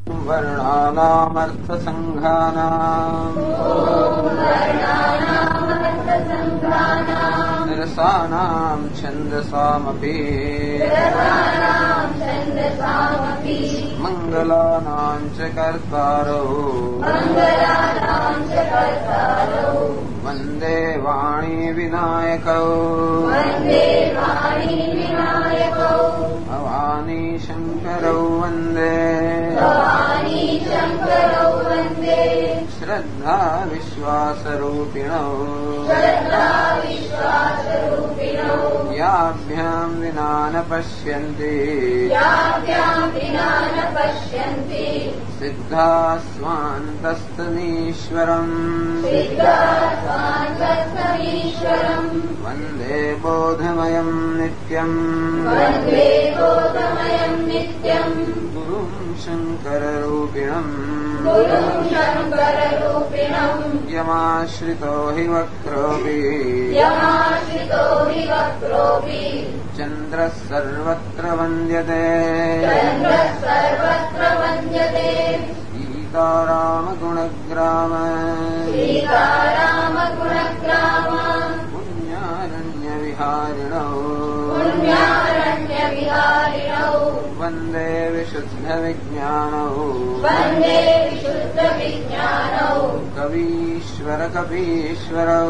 वर्णानामर्थसङ्घानाम् रसानाम् छन्दसामपि मङ्गलानाम् च कर्तारौ वन्दे वाणी विनायकौ भवानी शङ्करौ वन्दे श्रद्धा विश्वासरूपिणौ याभ्याम् विना न पश्यन्ति सिद्धा स्वान्तस्तमीश्वरम् वन्दे बोधमयम् नित्यम् गुरुम् शङ्कररूपिणम् यमाश्रितो हि वक्रोऽपि चन्द्रः सर्वत्र वन्द्यते सीतारामगुणग्राम पुण्यारण्यविहारिणौ वन्दे विशुद्धविज्ञानौ कवीश्वरकपीश्वरौ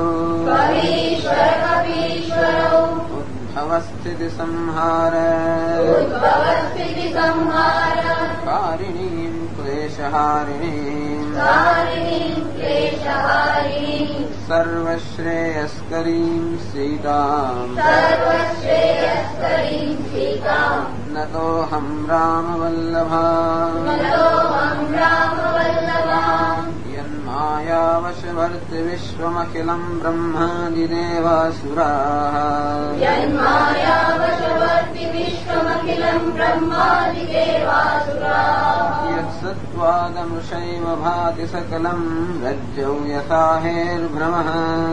उद्भवस्थितिसंहार कारिणीम् क्लेशहारिणीम् सर्वश्रेयस्करीम् सीताम् नतोऽहम् रामवल्लभा यन्मायावशवर्ति विश्वमखिलम् ब्रह्मादिदेवासुराः यत्सत्त्वादमृषैव भाति सकलम् रज्जौ यथा हेर्भ्रमः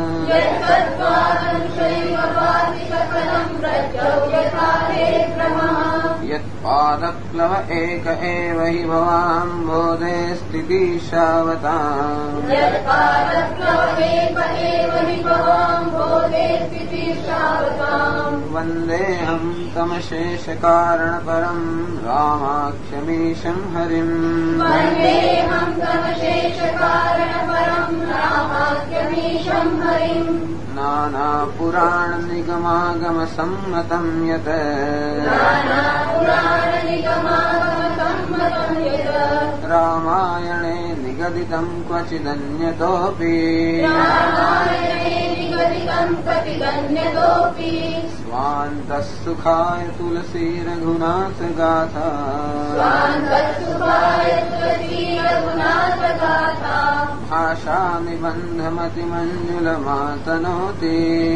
यत्पादप्लव एक एव हि भवाम्भोधे स्थितिशावताम् वन्देऽहम् तमशेषकारणपरम् रामाख्यमीशम् हरिम् नानापुराणनिगमागमसम्मतम् यत् रामायणे निगदितम् क्वचिदन्यतोऽपि स्वान्तः सुखाय तुलसी रघुनाथ गाथा भाषा निबन्धमतिमञ्जुलमातनोति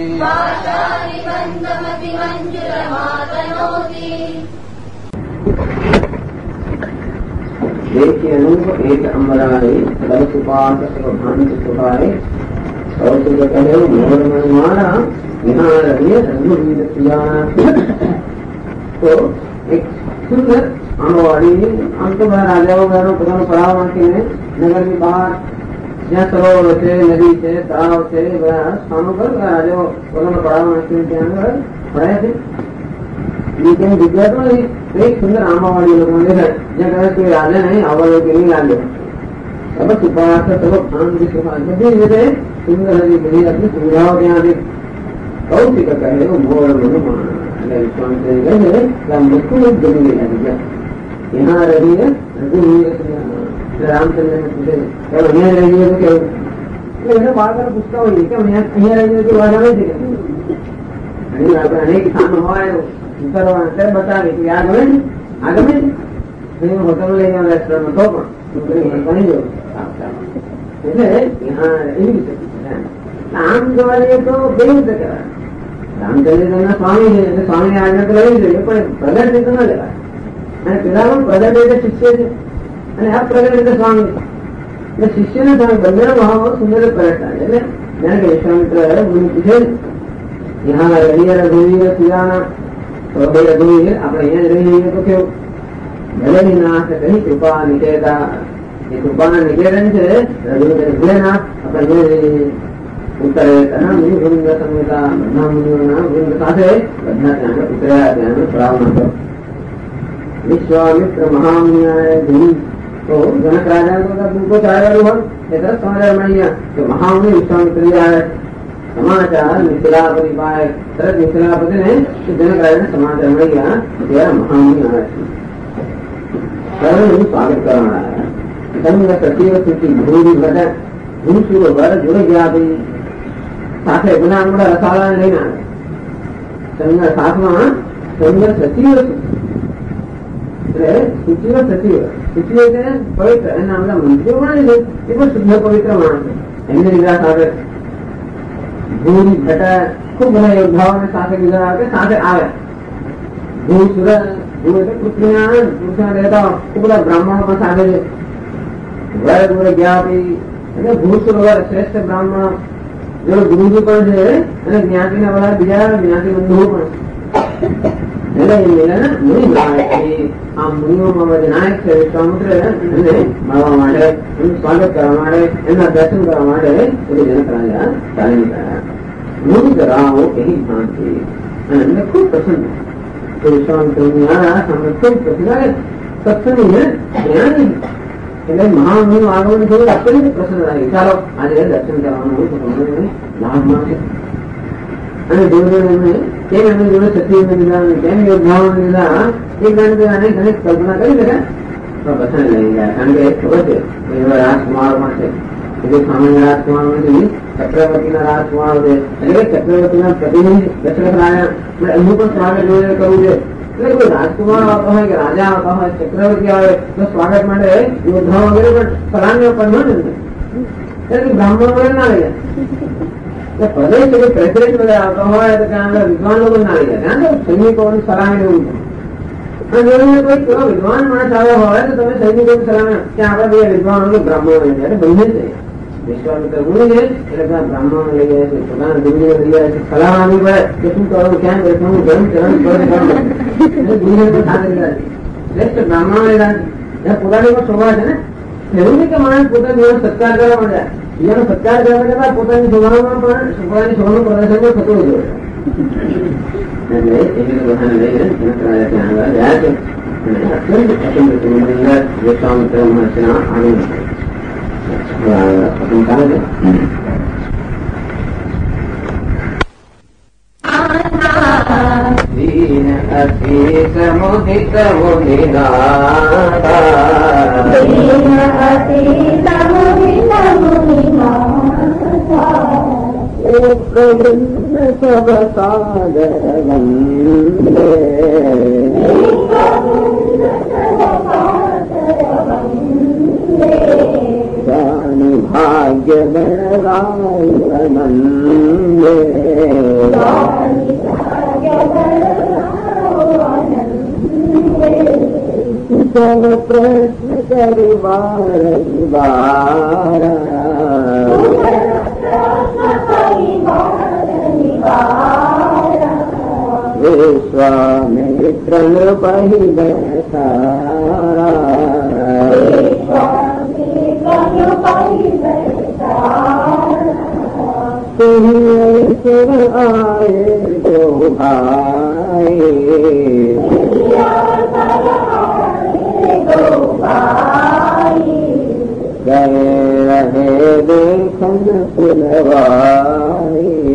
देखिए एक अमराए सरसुपात भांत सुखाए और तुझ कहे मोर मनमाना यहाँ रहिए रघुवीर प्रियाना। तो एक सुंदर आंगवाड़ी आम तो બધા રાજાઓ ઘરો પોતાનો પડાવ નાખીને નગરની બહાર જ્યાં સરોવર છે, નદી છે, તળાવ છે, બધા સ્થાનો પર રાજાઓ પોતાનો પડાવ નાખીને ત્યાં આગળ ભરાય છે. બીજાની જગ્યા તો નથી. એક સુંદર આંબાવાડી લોકો દેખાય જ્યાં કદાચ કોઈ રાજા નહીં આવવા કે નહીં લાગે. બસ ઉપવાસ સર્વ શાંતિ બધી રીતે સુંદર હતી. બધી આપણી સુવિધાઓ ત્યાં હતી. કૌશિક કહે મોર મનુમાન એટલે વિશ્વામિત્ર કહે છે મુખ્ય એક જમી ગયેલા જગ્યા यहाँ रहिए रामचंद्र ने पूछे અહીંયા રહીએ તો કેવું એને બાળકોને પૂછતા હોઈએ કે અહીંયા રહીએ તો વાળા નથી કે આપણે અનેક સ્થાનો હોય ઉતરવા અત્યારે બતાવે કે આ ગમે ને આ ગમે ને હોટલ લઈ જવા રેસ્ટોરન્ટ તો પણ બની જવું એટલે એવી રીતે આમ જોવા જઈએ તો બે રીતે કહેવાય. રામચંદ્ર સ્વામી છે એટલે સ્વામીની આજ્ઞા તો લેવી જોઈએ પણ પ્રગટ રીતે ન લેવાય. અને પેલા પણ પ્રગટ રીતે શિષ્ય છે અને આ પ્રગટ રીતે સ્વામી છે. એટલે શિષ્ય ને સ્વામી બંનેના ભાવમાં સુંદર પ્રગટ થાય. એટલે જાણે કે વિશ્વામિત્ર ગુરુ પૂછે यहाँ रघुवीर सियाना तो भाई रघुवीर આપણે અહીંયા જ રહી જઈએ તો કેવું ભલે નાશ કહી કૃપા નિકેતા. એ કૃપાના નિકેતન છે. ભલેનાથ આપણે ઉત્તરે મુનિ વૃંદ સંહિતા બધા મુનિઓના વૃંદ સાથે બધા ત્યાં ઉતર્યા. ત્યાં પ્રારંભ હતો. વિશ્વામિત્ર મહામુનિયાએ ધૂમ તો જનક રાજા ઉनको ચાલેલું હોય એ તરફ સમાચાર મળી ગયા કે મહામુનિ વિશ્વામિત્ર સમાચાર મિથિલાપતિ પાય. તરત મિથિલાપતિ ને જનક રાજાને સમાચાર મળી ગયા ત્યારે મહામુનિ આવ્યા છે. એનું સ્વાગત કરવા આવ્યા. તમને સચિવ સ્થિતિ ભૂરી બધા ભૂસુરો વર જોડે ગયા ભાઈ સાથે ગુના મોડા રસાળા લઈને આવે. તમને સાથમાં તમને સચિવ એટલે સચિવ સચિવ સચિવ એટલે પવિત્ર. એના આપણા મંત્રીઓ માણે છે એ પણ શુદ્ધ પવિત્ર માણસ છે. એમને લીધા સાથે ભૂરી ઘટા ખૂબ બધા યોદ્ધાઓને સાથે લીધા કે સાથે આવ્યા. ભૂ સુર ભૂ એટલે પૃથ્વીના રહેતા ખૂબ બધા બ્રાહ્મણો પણ સાથે છે. વર ગુરુ ગયા એટલે ભૂસુર વર શ્રેષ્ઠ બ્રાહ્મણ જો ગુરુજી પણ છે અને જ્ઞાતિના બધા બીજા જ્ઞાતિ બંધુઓ પણ આ મુનિઓમાં નાયક છે વિશ્વામિત્ર એમને મળવા માટે એનું સ્વાગત કરવા માટે એમના દર્શન કરવા માટે જનક રાજા ચાલી નીકળ્યા. મુનિ કરાવો એની શાંતિ અને એમને ખૂબ પ્રસન્ન. વિશ્વામિત્રની આ સામે ખૂબ પ્રસન્ન સત્સંગી જ્ઞાની એટલે મહામુનિનું આગમન થયું અત્યંત પ્રસન્ન લાગ્યું. ચાલો આજે દર્શન કરવાનું હોય તો તમને લાભ મળશે. અને દેવદેવ એમને કેમ એમની જોડે સત્યને લીધા કેમ યોદ્ધાઓને લીધા એ ગણતરી ઘણી કલ્પના કરી શકે તો પસંદ લઈ ગયા. કારણ કે ખબર છે એવા રાજકુમારોમાં છે એટલે સામાન્ય રાજકુમાર નથી ચક્રવર્તીના રાજકુમારો છે. એટલે કે ચક્રવર્તીના પ્રતિનિધિ દશરથ રાજા એમનું પણ સ્વાગત કરવું છે. એટલે કોઈ રાજકુમાર આવતો હોય કે રાજા આવતા હોય ચક્રવર્તી આવે તો સ્વાગત માટે યોદ્ધા વગેરે પણ સલામી આપવા ન એટલે બ્રાહ્મણ વગેરે ના લઈ જાય. પ્રદેશ કે પ્રેસિડેન્ટ બધા આવતા હોય તો ત્યાં આગળ વિદ્વાન લોકો ના લઈ જાય. ત્યાં તો સૈનિકોની સલામી લેવું અને કોઈ કેવો વિદ્વાન માણસ આવ્યો હોય તો તમે સૈનિકોની સલામી ત્યાં આગળ બે વિદ્વાનો બ્રાહ્મણો લઈ જાય બંને છે. વિશ્વામિત્ર મુનિ છે એટલે બધા બ્રાહ્મણો લઈ જાય છે પોતાના ગુરુજીને લઈ જાય છે. સલાહ આપવી પડે કે શું કરવું ક્યાં બેસવું ધર્મ ચરણ ગુરુજીને સાથે લીધા છે. શ્રેષ્ઠ બ્રાહ્મણો લીધા છે. પોતાની પણ શોભા છે ને એવું નહીં કે માણસ પોતાની સત્કાર કરવા માંડ્યા. બીજાનો સત્કાર કરવા કરતા પોતાની શોભામાં પણ પોતાની શોભાનું પ્રદર્શન પણ થતું હોય. એટલે એવી બધાને લઈને જનક રાજા ત્યાં આગળ ગયા છે અને અત્યંત પ્રસન્ન વિશ્વામિત્ર મહર્ષિના આગમન ચાલે છે. દીન અતિશ મુદિત મુનિનાથ દીન અતિશ મુદિત મુનિનાથ ઓ પ્રવૃન્ન સબ સાગર વંદે જાની ભાગ્ય ગણરાય વંદે સૌ પ્રશ્ન કરી વાર વિશ્વામિત્ર નૃપહી બેસારા તુમ આયે જો ભાઈ ગયે રહે દેખન પુલવાઈ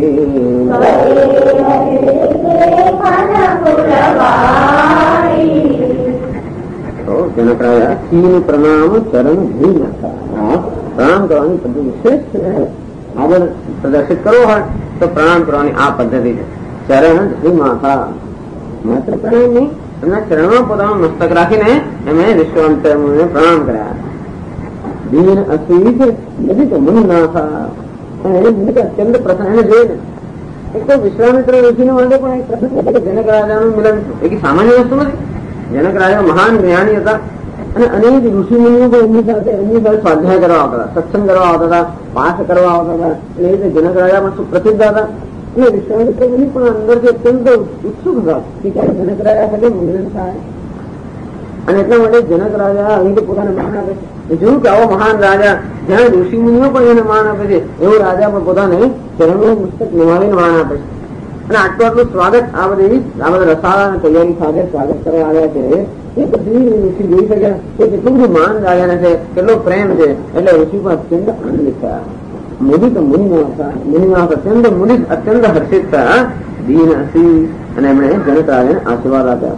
તો જનક રાજા તીન પ્રણામ ચરણ ભૂલ નાખા. પ્રણામ કરવાની પદ્ધતિ શ્રેષ્ઠ છે. આગળ પ્રદર્શિત કરવો હોય તો પ્રણામ કરવાની આ પદ્ધતિ છે. ચરણ ભૂલ નાખા માત્ર પ્રણામ નહીં એમના ચરણમાં પોતાનું મસ્તક રાખીને એમણે વિશ્વામિત્ર મુનિને પ્રણામ કર્યા. દીન અસીત બધી તો મુનિ નાખા અને અત્યંત પ્રસન્ન એને જોઈને એક તો વિશ્વામિત્ર ઋષિને માટે પણ એક પ્રસંગ જનક રાજાનું મિલન એક સામાન્ય વસ્તુ નથી. જનક રાજા મહાન જ્ઞાની હતા અને અનેક ઋષિ મુનિઓ પણ એમની સાથે સ્વાધ્યાય કરવા આવતા હતા, સત્સંગ કરવા આવતા હતા, પાઠ કરવા આવતા હતા. એટલે એ રીતે જનક રાજા પણ સુપ્રસિદ્ધ હતા. અને વિશ્વામિત્ર મુનિ પણ અંદરથી અત્યંત ઉત્સુક હતા કે જનક રાજા સાથે મિલન થાય અને એટલા માટે જનક રાજા અહીં તો પોતાને માન આપે છે. જોયું કે આવો મહાન રાજા જ્યાં ઋષિ મુનિઓ પણ એને માન આપે છે, એવો રાજા પણ પોતાને ચરણનું મસ્તક નમાવીને માન આપે છે. અને આટલું સ્વાગત આ બધા રસાળા તૈયારી સાથે સ્વાગત કરવા આવ્યા છે. એ બધી ઋષિ જોઈ શક્યા કે કેટલું બધું માન રાજાને છે, કેટલો પ્રેમ છે. એટલે ઋષિ પણ અત્યંત આનંદિત થયા. મુદિત મુનિમાં અત્યંત હર્ષિત થયા. દીન હસી અને એમણે જનક રાજાને આશીર્વાદ આપ્યા.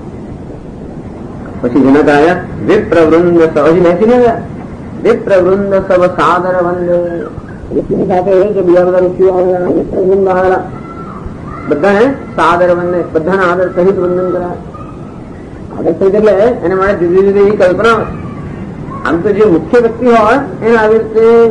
પછી જનક રાજા વિપ્રવૃંદ સહજી બેસીને ગયા. વિપ્રવૃંદ સબ સાદર વંદે. ઋષિની સાથે બીજા બધા ઋષિઓ આવ્યા, વિપ્રવૃંદ આવેલા, બધાને સાદર વંદે, બધાને આદર સહિત વંદન કર્યા. આદર સહિત એટલે એને માટે જુદી જુદી એવી કલ્પના. આમ તો જે મુખ્ય વ્યક્તિ હોય એને આવી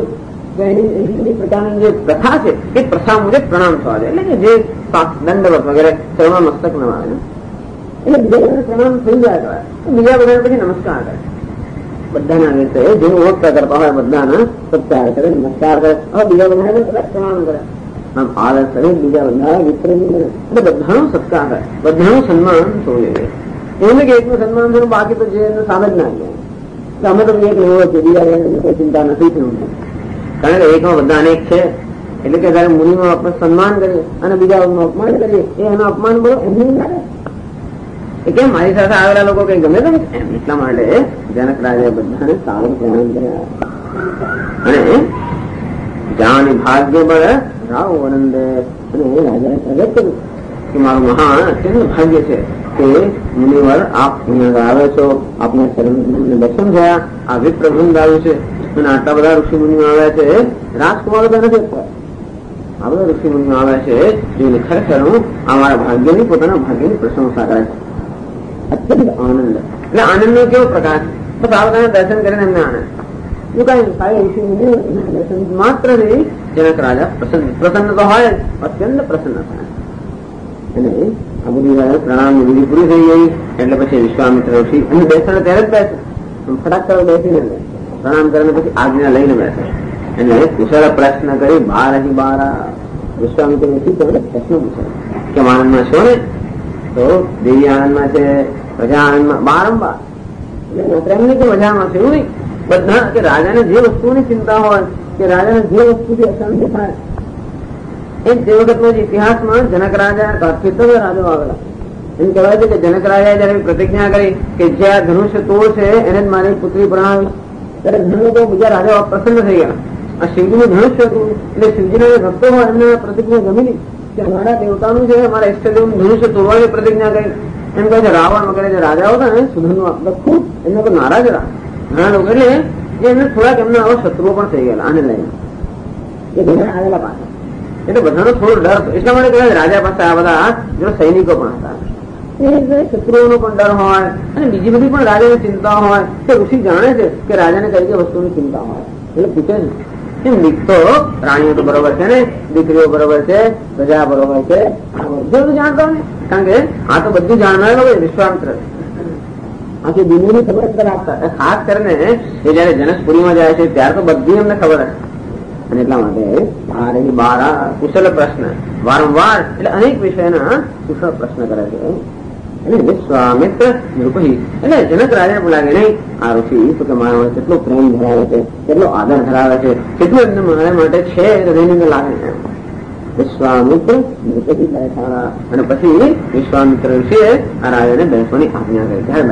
રીતે પ્રકારની જે પ્રથા છે એ પ્રથા મુજબ પ્રણામ થવા દે. એટલે કે જે દંડવત વગેરે શરીરમાં મસ્તક ન આવે, એટલે બીજા બધાને પ્રણામ થઈ જાય કરાય, બીજા બધાને પછી નમસ્કાર કરે. બધાને આવી રીતે જે ઓળખતા કરતા હોય બધાને સત્કાર કરે, નમસ્કાર કરે. હવે બીજા બધાને પ્રણામ કરે. આમ આદર સહિત બીજા બધા વિતરણ કરે એટલે બધાનો સત્કાર કરે, બધાનું સન્માન થવું જોઈએ. એવું કે એકનું સન્માન થયું બાકી તો જે સામે જ ના જાય. અમે તો એક એવો છે, બીજા કોઈ ચિંતા નથી થયું. કારણ કે એકમાં બધા અનેક છે. એટલે કે જયારે મુનિમાં આપણે સન્માન કરીએ અને બીજા અપમાન કરીએ, એ એનું અપમાન બોલો એમની લાગે. એ કેમ મારી સાથે આવેલા લોકો કઈ ગમે તેમ એટલા માટે જનક રાજાએ બધાને સારું પ્રણામ કર્યા. અને જાણી ભાગ્ય બળ રાવ આનંદે. અને રાજાએ પ્રગટ કર્યું કે મારું મહાન અત્યંત ભાગ્ય છે કે મુનિવર આપ અહીંયા આવે છો, આપના શરણ દર્શન થયા, આ વિપ્રવૃંદ આવ્યું છે અને આટલા બધા ઋષિ મુનિઓ આવ્યા છે. રાજકુમારો તો નથી, આ બધા ઋષિ મુનિઓ આવ્યા છે. જોઈને ખરેખર હું અમારા ભાગ્યની, પોતાના ભાગ્યની પ્રશંસા કરે છે. અત્યંત આનંદ. એટલે આનંદનો કેવો પ્રકાર? બસ આ બધાને દર્શન કરીને એમને આનંદ. શું કઈ સારી ઋષિ મુનિઓ દર્શન માત્રથી જનક રાજા પ્રસન્ન તો હોય, અત્યંત પ્રસન્ન થાય. અને આ બધી પ્રણામ વિધિ પૂરી થઈ ગઈ એટલે પછી વિશ્વામિત્ર ઋષિ અને બેસણ ત્યારે જ બેસે, ફટાક કરવા બેસીને પ્રણામ કરીને પછી આજ્ઞા લઈને બેસે. એટલે કુશળ પ્રશ્ન કરી બાર અહીં બારા. વિશ્વામિત્ર ઋષિ તમને પ્રશ્ન પૂછે કેમ આનંદમાં છો ને? તો દેવી આનંદમાં છે, પ્રજા આનંદમાં, બારંબાર. એટલે માત્ર એમને કે મજામાં છે એવું નહીં. બધા કે રાજાને જે વસ્તુની ચિંતા હોય, કે રાજાને જે વસ્તુથી અશાંતિ થાય, એ તે વખતનો ઇતિહાસમાં જનક રાજા કેટલા રાજાઓ આવેલા. એમ કહેવાય છે કે જનક રાજાએ જયારે પ્રતિજ્ઞા કરી કે જે આ ધનુષ્ય તોડ છે એને જ મારી પુત્રી પ્રણાવી, ત્યારે ઘણા લોકો બીજા રાજાઓ પ્રસન્ન થઈ ગયા. આ શિવજીનું ધનુષ્ય હતું એટલે શિવજીના જે ભક્તો હોય એમને પ્રતિજ્ઞા ગમી નહીં કે અમારા દેવતાનું છે, અમારા ઇષ્ટદેવનું ધનુષ્ય તોડવાની પ્રતિજ્ઞા કરી. એમ કહે છે રાવણ વગેરે જે રાજાઓ હતા ને સુધનનું ખૂબ એમને તો નારાજ હતા ઘણા લોકો. એટલે એમને થોડાક એમના આવા શત્રુઓ પણ થઈ ગયેલા આને લઈને, એ ઘણા આવેલા પાછા. એટલે બધાનો થોડો ડર હતો. એટલા માટે કહેવાય રાજા પાસે આ બધા જો સૈનિકો પણ હતા. શત્રુઓનો પણ ડર હોય અને બીજી બધી પણ રાજાની ચિંતા હોય. તો ઋષિ જાણે છે કે રાજાને કઈ કઈ વસ્તુની ચિંતા હોય એટલે પૂછે છે એમ દીકતો રાણીઓ તો બરોબર છે ને, દીકરીઓ બરોબર છે, પ્રજા બરોબર છે, બધું જાણતા હોય. કારણ કે આ તો બધું જાણનાર હોય વિશ્વામિત્ર. આખી દુનિયાની ખબર જ રાખતા. ખાસ કરીને એ જયારે જનકપુરીમાં જાય છે ત્યારે તો બધી એમને ખબર હશે. અને એટલા માટે બારા કુશલ પ્રશ્ન વારંવાર એટલે અનેક વિષયના કુશળ પ્રશ્ન કરે છે. અને વિશ્વામિત્ર નૃપહી એટલે જનક રાજાને બોલાવે નહીં આ ઋષિ તો કે મારા માટે કેટલો પ્રેમ ધરાવે છે, કેટલો આદર ધરાવે છે, કેટલું એમને મારા માટે છે હૃદયની લાગે છે. વિશ્વામિત્ર નૃપહી બેઠા અને પછી વિશ્વામિત્ર ઋષિએ આ રાજાને બેસવાની આજ્ઞા કરી. ત્યારે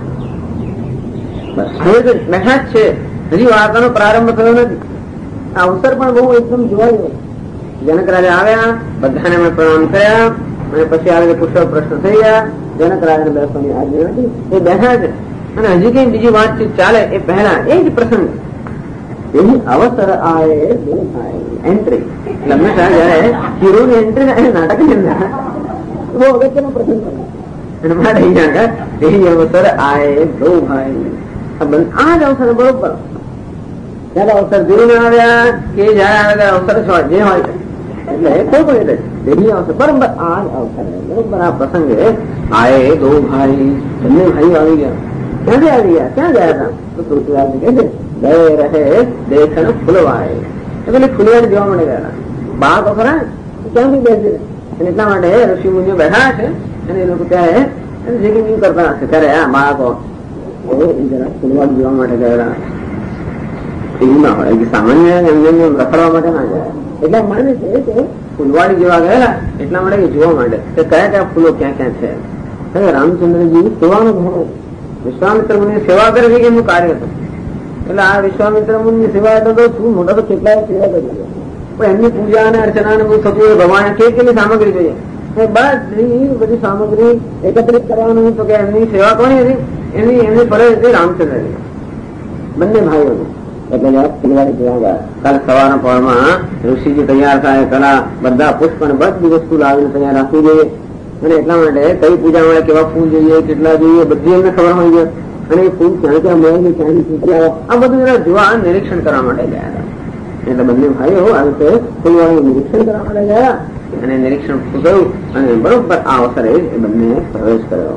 બેઠા બસ બેઠા જ છે, હજી વાર્તાનો પ્રારંભ થયો નથી. આ અવસર પણ બહુ એકદમ જોવા જોઈએ. જનક રાજા આવ્યા, બધાને મેં પ્રણામ કર્યા અને પછી આવે કુશળ પ્રશ્ન થઈ ગયા. જનક રાજાને બેસવાની આજ્ઞા હતી, એ બેઠા છે અને હજી કઈ બીજી વાતચીત ચાલે એ પહેલા એ જ પ્રસંગ એની અવસર આવે એન્ટ્રી. એટલે હંમેશા જયારે હીરોની એન્ટ્રી થાય નાટકની અંદર બહુ અગત્યનો પ્રસંગ અને માટે અહીંયા એ અવસર આવે બહુ ભાઈ આ જ અવસર બરોબર જયારે અવસર ધીરે આવ્યા કે જયારે આવે અવસર જે હોય એટલે કોઈ પણ એટલે દેવી અવસર બરોબર આ જ અવસર બરોબર આ પ્રસંગે આએ દો ભાઈ બંને ભાઈ આવી ગયા. ક્યાંથી આવી ગયા? ક્યાં ગયા હતા? તો પૃથ્વીરાજ કે છે ગયે રહે દેખણ ફૂલવાય એટલે ફૂલવાડ જોવા મળે ગયા. બાળકો ખરા ક્યાંથી બેસે અને એટલા માટે ઋષિ મુનિઓ બેઠા છે અને એ લોકો ત્યાં જે કઈ કરતા હશે ત્યારે આ બાળકો જરા ફૂલવાડ જોવા માટે ગયેલા એવું ના હોય, સામાન્ય એમને રખડવા માટે ના જાય. એટલે માને છે કે ફૂલવાડી જેવા ગયેલા એટલા માટે જોવા માટે કે કયા કયા ફૂલો ક્યાં ક્યાં છે. રામચંદ્રજી સેવાનો ભાવ, વિશ્વામિત્ર મુનિ સેવા કરવી એમનું કાર્ય હતું. એટલે આ વિશ્વામિત્ર મુનિની સેવા એટલે તો શું મોટા તો કેટલાય સેવા કરી પણ એમની પૂજા અને અર્ચના ને બધું થતું હોય. ભગવાન કેટલી સામગ્રી જોઈએ, બધી સામગ્રી એકત્રિત કરવાનું તો કે એમની સેવા કોની હતી? એમની ફરજ હતી રામચંદ્રની, બંને ભાઈઓની. એટલે કાલે સવારના પરમાં ઋષિજી તૈયાર થાય, કલા બધા પુષ્પ અને બધી વસ્તુ લાવીને તૈયાર રાખવી જોઈએ. અને એટલા માટે કઈ પૂજા મળે, કેવા ફૂલ જોઈએ, કેટલા જોઈએ, બધી એમને ખબર હોય છે. અને એ ફૂલ ક્યાં ક્યાં મળે, ક્યાંની ચૂંટ્યા, આ બધું એના જોવા નિરીક્ષણ કરવા માટે ગયા હતા. એટલે બંને ભાઈઓ આ રીતે ફૂલવાળું નિરીક્ષણ કરવા માટે ગયા અને નિરીક્ષણ થયું અને બરોબર આ અવસરે એ બંને પ્રવેશ કર્યો.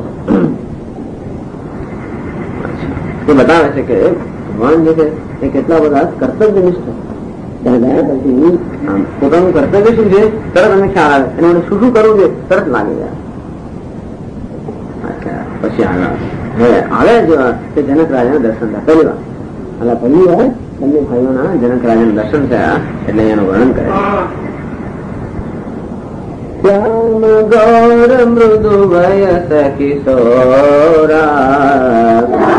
એ બતાવે છે કે ભગવાન જે છે એ કેટલા બધા કર્તવ્યનિષ્ઠ, પછી પોતાનું કર્તવ્ય શું છે તરત અમે ખ્યાલ આવે, અને મને શું શું કરવું છે તરત લાગી જાય. પછી આવે કે જનક રાજાના દર્શન થયા પહેલી વાર. એટલે પહેલી વાર બંને ભાઈઓના જનક રાજાના દર્શન થયા એટલે એનું વર્ણન કરે. શ્યામ ગૌર મૃદુ વયસ કિશોરા,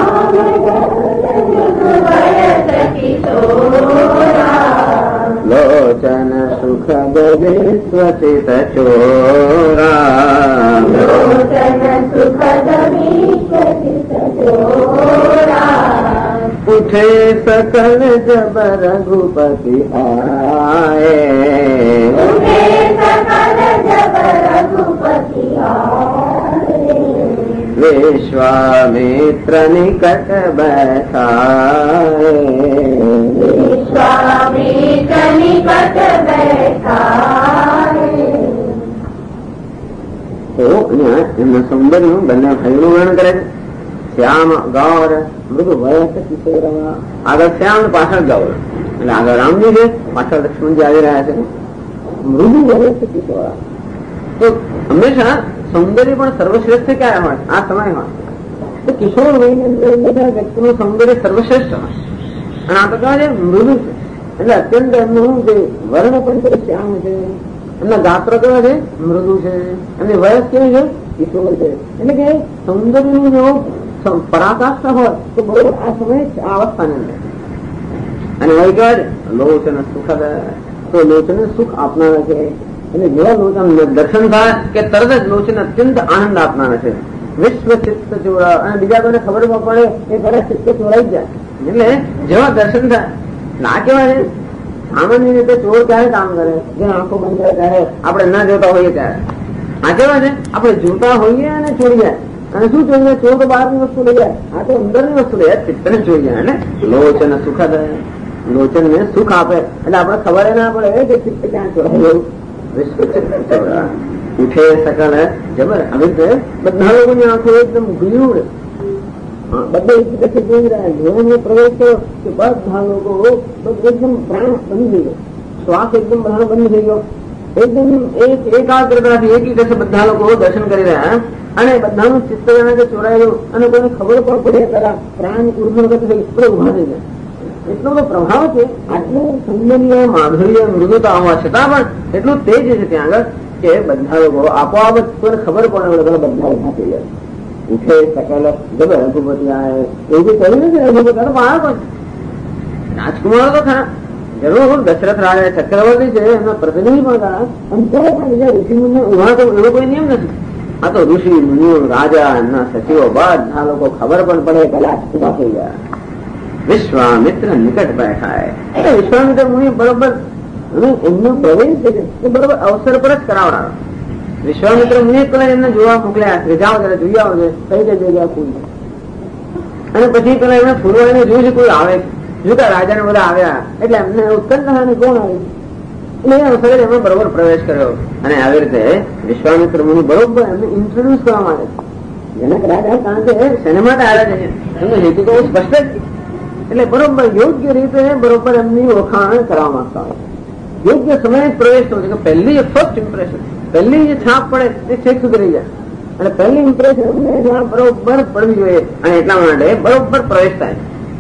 લોચન સુખ ગગે સ્વચિત ચોરા, ઉઠે સકલ જબ રઘુપતિ આએ, વિશ્વામિત્ર નિકટ બેઠાએ, તો એમના સૌંદર્યનું બંને ભાઈનું વર્ણન કરે છે. શ્યામ ગૌર મૃદુ વયસ કિશોરા, આગળ શ્યામ પાછળ ગૌર, એટલે આગળ રામજી છે, પાછળ લક્ષ્મણજી આવી રહ્યા છે. મૃદુ વયસ કિશોરા, તો હંમેશા સૌંદર્ય પણ સર્વશ્રેષ્ઠ ક્યારે હોય? આ સમય હોય તો કિશોર બધા વ્યક્તિનું સૌંદર્ય સર્વશ્રેષ્ઠ હોય. અને આ તો કહેવાય છે મૃદુ છે, એટલે અત્યંત એમનું જે વર્ણ પણ શ્યામ છે, એમના ગાત્ર કેવા છે? મૃદુ છે, એમની વયસ કેવી છે? કિશોર છે. એટલે કે સૌંદર્યનું જો પરાકાષ્ઠ હોય તો બરોબર આ સમયે આ અવસ્થાની અંદર. અને વય કહેવાય છે લોચન સુખદ, તો લોચન સુખ આપનારા છે. એટલે જેવા લોચન દર્શન થાય કે તરત જ લોચન અત્યંત આનંદ આપનારા છે. વિશ્વ ચિત્ત ચોરા, અને બીજા કોઈને ખબર પડે એ તરત ચિત્ત ચોરાઈ જાય. એટલે જેવા દર્શન થાય ના કેવા છે સામાન્ય રીતે ચોર ક્યારે કામ કરે? જે આંખો બંધ કરે ત્યારે આપણે ના જોતા હોઈએ ત્યારે. આ કેવા છે આપણે જોતા હોઈએ અને છોડી જાય. અને શું જોઈએ? ચોર તો બહારની વસ્તુ લઈ જાય, આ તો અંદરની વસ્તુ લઈ જાય, ચિત્તને છોડી જાય. એટલે લોચન સુખદ, લોચન ને સુખ આપે એટલે આપણે ખબર ના પડે કે ચિત્ત ક્યાં ચોરાય. વિશ્વ ચિત્ત ચોરા, ઉઠે સકલ જબર. આવી રીતે બધા લોકોની આંખો એકદમ ગીડ, બધા એક રીતે જોઈ રહ્યા. જોઈને પ્રવેશ કર્યો કે બધા લોકો એકદમ પ્રાણ બંધ થઈ ગયો, શ્વાસ એકદમ બધાનો બંધ થઈ ગયો. એકદમ એકાગ્રતાથી એક રીતે બધા લોકો દર્શન કરી રહ્યા અને બધાનું ચિત્ત ચોરાયેલું અને કોઈને ખબર પણ પડે તારા પ્રાણ ઉર્ધ્વ ગતિ થઈ બધું ઉભા થઈ જાય. એટલો બધો પ્રભાવ છે, આટલું સૌંદર્ય, માધુર્ય, મૃદુતા હોવા છતાં પણ એટલું તેજ છે ત્યાં આગળ કે બધા લોકો આપોઆપ કોઈને ખબર પડે બધા ઉભા થઈ જાય. ઉઠે સકલ જબ રઘુપતિ આવે, એવું કહ્યું ને રઘુપતિ બાળકો રાજકુમારો તો ખરા, જરૂર દશરથ રાજા ચક્રવર્તી છે, એમના પ્રતિનિધિ પણ ખરા. અંતરે પણ બીજા ઋષિ મુનિ ઉભા તો એવો કોઈ નિયમ નથી. આ તો ઋષિ મુનિઓ, રાજા, એમના સચિવો બધા લોકો ખબર પણ પડે કલાક ઉભા થઈ ગયા. વિશ્વામિત્ર નિકટ બેઠા, એટલે વિશ્વામિત્ર મુનિ બરોબર એમનો પ્રવેશ છે એ બરોબર અવસર પર જ કરાવડાવે. વિશ્વામિત્ર મુનિ પેલા એમને જોવા મોકલ્યા છે, જાઓ જરા જોઈ આવો છે કઈ કઈ જગ્યા ફૂલ. અને પછી પેલા એમને ફૂલવાળીને જોયું છે કોઈ આવે, જોતા રાજા ને બધા આવ્યા એટલે એમને ઉત્કંઠ થયા કોણ આવે, એટલે એ અવસરે એમણે બરોબર પ્રવેશ કર્યો. અને આવી રીતે વિશ્વામિત્ર મુનિ બરોબર એમને ઇન્ટ્રોડ્યુસ કરવા માંગે. જનક રાજા કારણ કે શેના માટે આવ્યા છે એમનો હેતુ તો સ્પષ્ટ જ, એટલે બરોબર યોગ્ય રીતે બરોબર એમની ઓળખાણ કરવા માંગતા હોય. યોગ્ય સમયે પ્રવેશ થયો છે કે પહેલી ફર્સ્ટ ઇમ્પ્રેશન, પહેલી જે છાપ પડે એ છેક સુધી રહી જાય. અને પહેલી ઇમ્પ્રેશન બરોબર પડવી જોઈએ અને એટલા માટે બરોબર પ્રવેશ થાય.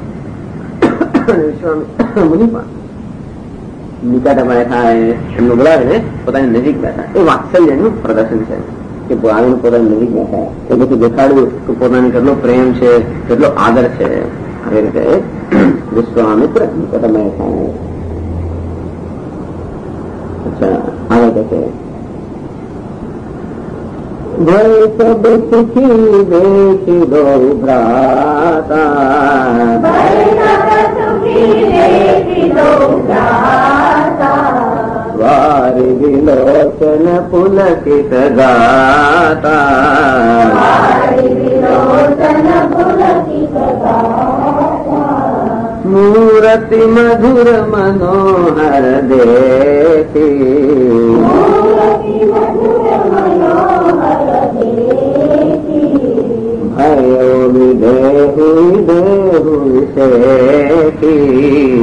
વિશ્વામિત્ર મુનિ પણ નિકાટા બેઠા એમનું બોલાવીને પોતાની નજીક બેઠા. એ વાત્સલ્યનું પ્રદર્શન છે કે આવીને પોતાની નજીક બેઠા એ બધું દેખાડ્યું કે પોતાને કેટલો પ્રેમ છે, કેટલો આદર છે. આવી રીતે વિશ્વામિત્ર નિકાટા બેઠા. અચ્છા આવે કે ભય સબ સુખી દેખી દો ભ્રાતા, વારી વિલોચન પુલકિત ગાતા, મૂર્તિ મધુર મનોહર દેખી, ભયો વિદેહુ વિદેહુ વિશેખી,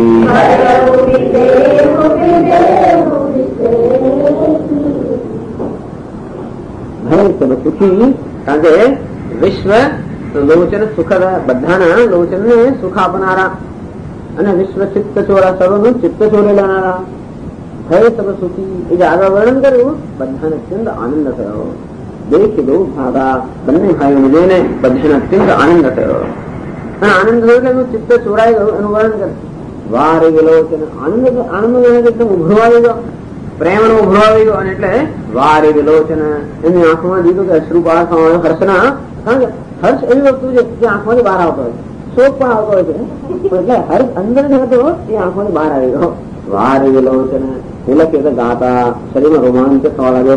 ભય સબ સુખી. કારણ કે વિશ્વ લોચન સુખ, બધાના લોચન ને સુખ આપનારા અને વિશ્વ ચિત્ત ચોરા, સર્વનું ચિત્ત ચોરી લેનારા. ભય સબ સુખી એ જે આગળ વર્ણન કર્યું, બધાને અત્યંત આનંદ થયો. દેખી દો ભાગા, બંને ભાઈઓને જોઈને બધાને અત્યંત આનંદ થયો. અને આનંદ થયો એટલે એનું ચિત્ત ચોરાઈ ગયું એનું વર્ણન કરે. વાર ગયેલો છે આનંદ, આનંદ એકદમ ઉભરો આવી ગયો, પ્રેમનો ઉભરો આવી ગયો. અને એટલે વાર ગયેલો છે ને એની આંખમાં દીધું કે અશ્રુપાત હર્ષના. કારણ કે હર્ષ એવી વસ્તુ છે જે આંખમાંથી બહાર આવતો હોય, શોક પણ આવતો હોય છે, એટલે હર્ષ અંદર જે હતો એ આંખમાંથી બહાર આવી ગયો. વાર ગયેલો છે ને પુલક એટલે ગાતા, શરીરમાં રોમાંચ થવા લાગ્યો.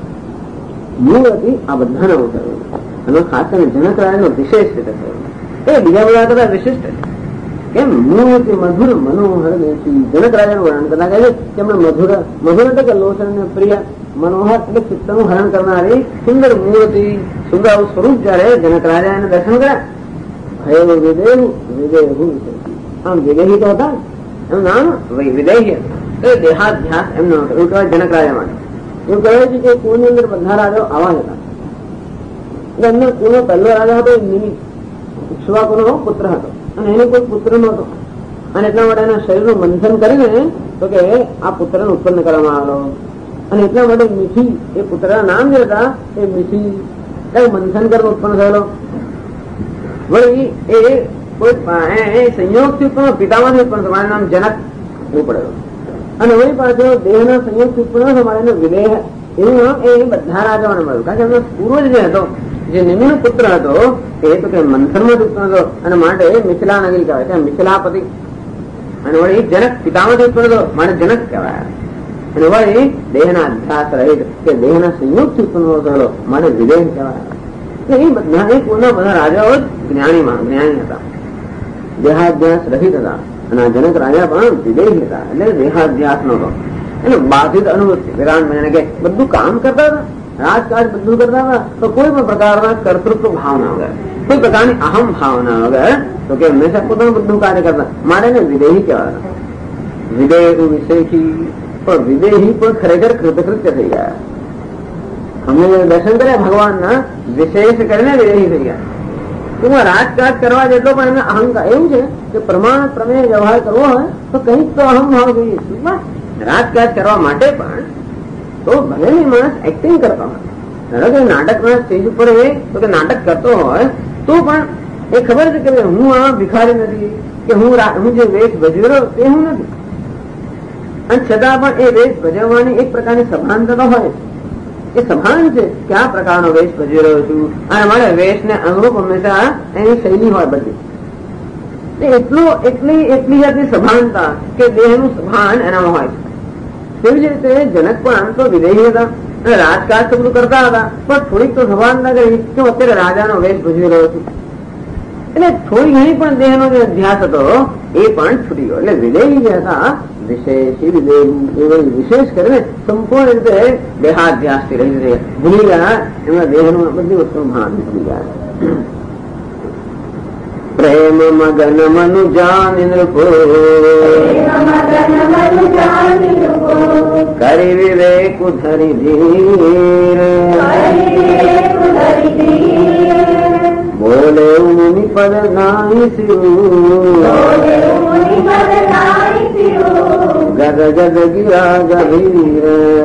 મૂળ હતી આ બધાને થયું. અને ખાસ કરીને જનકરાયનો વિશેષ રીતે થયું. એ બીજા બધા કરતા વિશિષ્ટ છે. કેમ? મૂર્તિ મધુર મનોહર દેખી. જનકરાજાનું વર્ણન કરતા કહે છે કે એમણે મધુર, મધુર એટલે કે લોચન ને પ્રિય, મનોહર એટલે ચિત્તનું હરણ કરનારી સુંદર મૂર્તિ, સુંદર સ્વરૂપ જયારે જનકરાજા એને દર્શન કર્યા. ભય વિદેહુ વિદેહુ, આમ વિદેહી તો હતા, એનું નામ વિદેહી હતું. દેહાધ્યાસ એમનો હતો. એવું કહેવાય જનકરાજા માટે. એવું કહે છે કે કુળની અંદર બધા રાજાઓ આવા જ હતા. એટલે એમને કુળનો પહેલો રાજા હતો નિમિત, ઇક્ષ્વાકુનો પુત્ર હતો અને એને કોઈ પુત્ર નહોતો. અને એટલા માટે એના શરીરનું મંથન કરીને તો કે આ પુત્રને ઉત્પન્ન કરવામાં આવેલો. અને એટલા માટે મીઠી એ પુત્રના નામ જે હતા એ મીઠી મંથન કરીને ઉત્પન્ન થયેલો. વળી એ કોઈ સંયોગથી ઉત્પન્ન, પિતામાંથી ઉત્પન્ન થયું, મારું નામ જનક એવું પડેલું. અને વળી પાછો દેહના સંયોગથી ઉત્પન્ન થયો એને વિદેહ એવું નામ એ બધા રાજાઓને મળ્યું. કારણ કે એમનો પૂર્વજ જે હતો, જે નિમિનો પુત્ર હતો એ તો કે મંથનમાં ઉત્પન્ન હતો અને માટે મિથિલા નગરી કહેવાય છે, મિથિલાપતિ. અને વળી જનક પિતામાંથી ઉત્પન્ન હતો માટે જનક કહેવાય. અને વળી દેહના અધ્યાસ રહિત કે દેહના સંયોગથી ઉત્પન્ન થયેલો માટે વિદેહ કહેવાય. એ બધા એ કુળના બધા રાજાઓ જ જ્ઞાની હતા, દેહાધ્યાસ રહિત હતા. અને આ જનક રાજા પણ વિદેહી હતા, એટલે દેહાધ્યાસ નહોતો. એટલે બાધિત અનુવૃત્તિ વિરાટ મને કે બધું કામ કરતા હતા, રાજકાજ બધું કરતા હતા, તો કોઈ પણ પ્રકારના કર્તૃત્વ ભાવના વગર, કોઈ પ્રકારની અહમ ભાવના વગર, તો કે હંમેશા પોતાનું બધું કાર્ય કરતા. માટે ને વિદેહી કહેવાય. વિદેહ વિશેષી, પણ વિદેહી પણ ખરેખર કૃતકૃત્ય થઈ ગયા. અમને દર્શન કર્યા ભગવાનના, વિશેષ કરીને વિદેહી થઈ ગયા. ટૂંકમાં રાજકાજ કરવા જેટલો પણ એમને અહંકાર એવું છે કે પ્રમાણ પ્રમેય વ્યવહાર કરવો હોય તો કંઈક તો અહમ ભાવ જોઈએ. રાજકાજ કરવા માટે પણ તો ભલે ની માણસ એક્ટિંગ કરતો હોય, ધારો કે નાટકના સ્ટેજ ઉપર એ તો કે નાટક કરતો હોય તો પણ એ ખબર છે કે હું આ ભિખારી નથી, કે હું જે વેશ ભજવેલો તે હું નથી. અને છતાં પણ એ વેશ ભજવવાની એક પ્રકારની સભાનતા તો હોય. એ સભાન છે કે આ પ્રકારનો વેશ ભજવી રહ્યો છું અને મારે વેશને અનુરૂપ હંમેશા એની શૈલી હોય બધી. એટલી જાતની સભાનતા કે દેહનું સભાન એનામાં હોય છે. તેવી જ રીતે જનક પણ આમ તો વિદેહી હતા અને રાજકાજ તો બધું કરતા હતા, પણ થોડીક તો સભાનતા કરી કે હું અત્યારે રાજાનો વેશ ભજવી રહ્યો છું. એટલે થોડી ઘણી પણ દેહનો જે અધ્યાસ હતો એ પણ છૂટી ગયો. એટલે વિદેહી જે હતા વિશેષી વિદેહી વિશેષ કરીને સંપૂર્ણ રીતે દેહાધ્યાસથી રહી ગયા, ભૂલી ગયા એમના દેહનું બધી વસ્તુ ભાન ભૂલી ગયા. પ્રેમ મગન મનુ જાન નૃપો કરી વિવેક ધરી ધીર બોલે મુનિ પદ નાહી સિરું ગદ ગદ ગિરા ગભીર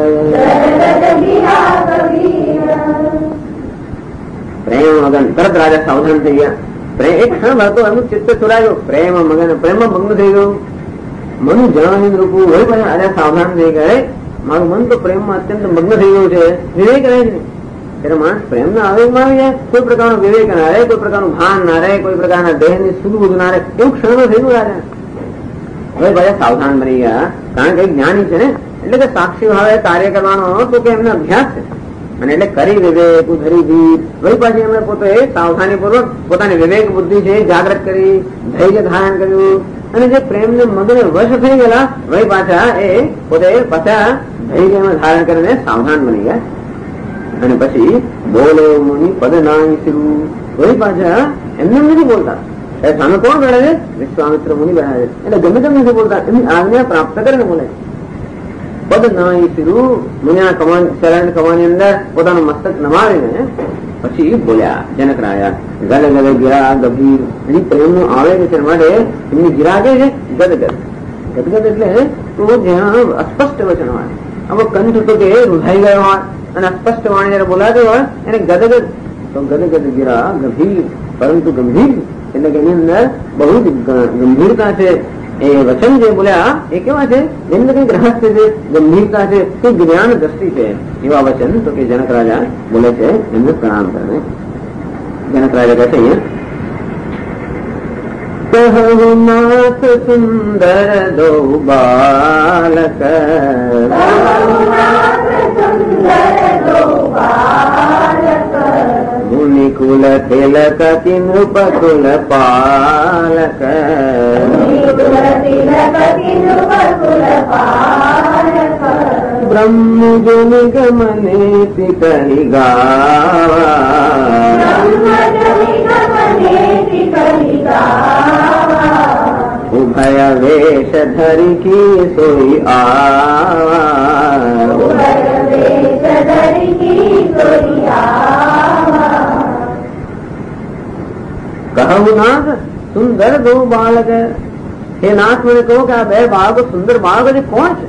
પ્રેમ મગન તરત રાજા સાવધાન થઈ ગયા. પ્રેમ એક ક્ષણ હતો એમનું ચિત્ત છોડાયું. પ્રેમ મગન પ્રેમમાં મગ્ન થઈ ગયું. મન જણાવીને રૂપું હોય પણ રાજા સાવધાન થઈ ગયા. મારું મન તો પ્રેમમાં અત્યંત મગ્ન થઈ ગયું છે. વિવેક રહે છે ત્યારે માણસ પ્રેમના આવેગમાં આવી જાય. કોઈ પ્રકારનો વિવેક ના રહે, કોઈ પ્રકારનું ભાન ના રહે, કોઈ પ્રકારના દેહની સુધબુધ ના રહે. એવું ક્ષણમાં થઈ ગયું રાજા. હવે બધા સાવધાન બની ગયા. કારણ કે જ્ઞાની છે ને એટલે કે સાક્ષી ભાવે કાર્ય કરવાનો તો કે એમનો અભ્યાસ છે. અને એટલે કરી વિવેક ધરી ધીર વળી પાછી એમણે પોતે સાવધાની પૂર્વક પોતાની વિવેક બુદ્ધિ છે જાગૃત કરી, ધૈર્ય ધારણ કર્યું. અને જે પ્રેમને મગને વશ થઈ ગયેલા વળી પાછા એ પોતે પાછા ધૈર્ય ધારણ કરીને સાવધાન બની ગયા. અને પછી બોલે મુનિ પદ નાહી સિરું વળી પાછા એમને નથી બોલતા. સામે કોણ બેઠા છે? વિશ્વામિત્ર મુનિ બેઠા છે. એટલે ગમે તેમ નથી બોલતા, એમની આજ્ઞા પ્રાપ્ત કરીને બોલે. પદ નાહી સિરું મુનિના શરણ કમાની અંદર પોતાનું મસ્તક નમાડીને પછી બોલ્યા જનક રાજા ગદ ગદ ગિરા ગભીર. એની પ્રેમનું આવેગ છે માટે એમની ગિરા કે છે ગદગદ. ગદગદ એટલે તો જ્યાં અસ્પષ્ટ વચન હોય. આવો કંઠ તો કે રૂધાઈ ગયો હોય અને અસ્પષ્ટ વાણી જયારે બોલાતો હોય એને ગદગદ. તો ગદગદ ગિરા ગભીર પરંતુ ગંભીર એટલે કે એની અંદર બહુ જ ગંભીરતા છે. એ વચન જે બોલ્યા એ કેવા છે? જેમને કઈક રહસ્ય છે, ગંભીરતા છે, કઈ જ્ઞાન દ્રષ્ટિ છે. એવા વચન તો કે જનક રાજા બોલે છે. એમને પ્રણામ કરે. જનક રાજા કહે છે કહું નાથ સુંદર દો બાલક મુનિકુલ તિલક કી નૃપકુલ પાલક બ્રહ્મ જો નિગમને કહી ગાવા ઉભય વેશ ધરી કી સોઈ આવા કહું નાથ સુંદર દો બાળક. હે નાથ મને કહો કે આ બે બાળકો સુંદર બાળકો છે કોણ છે?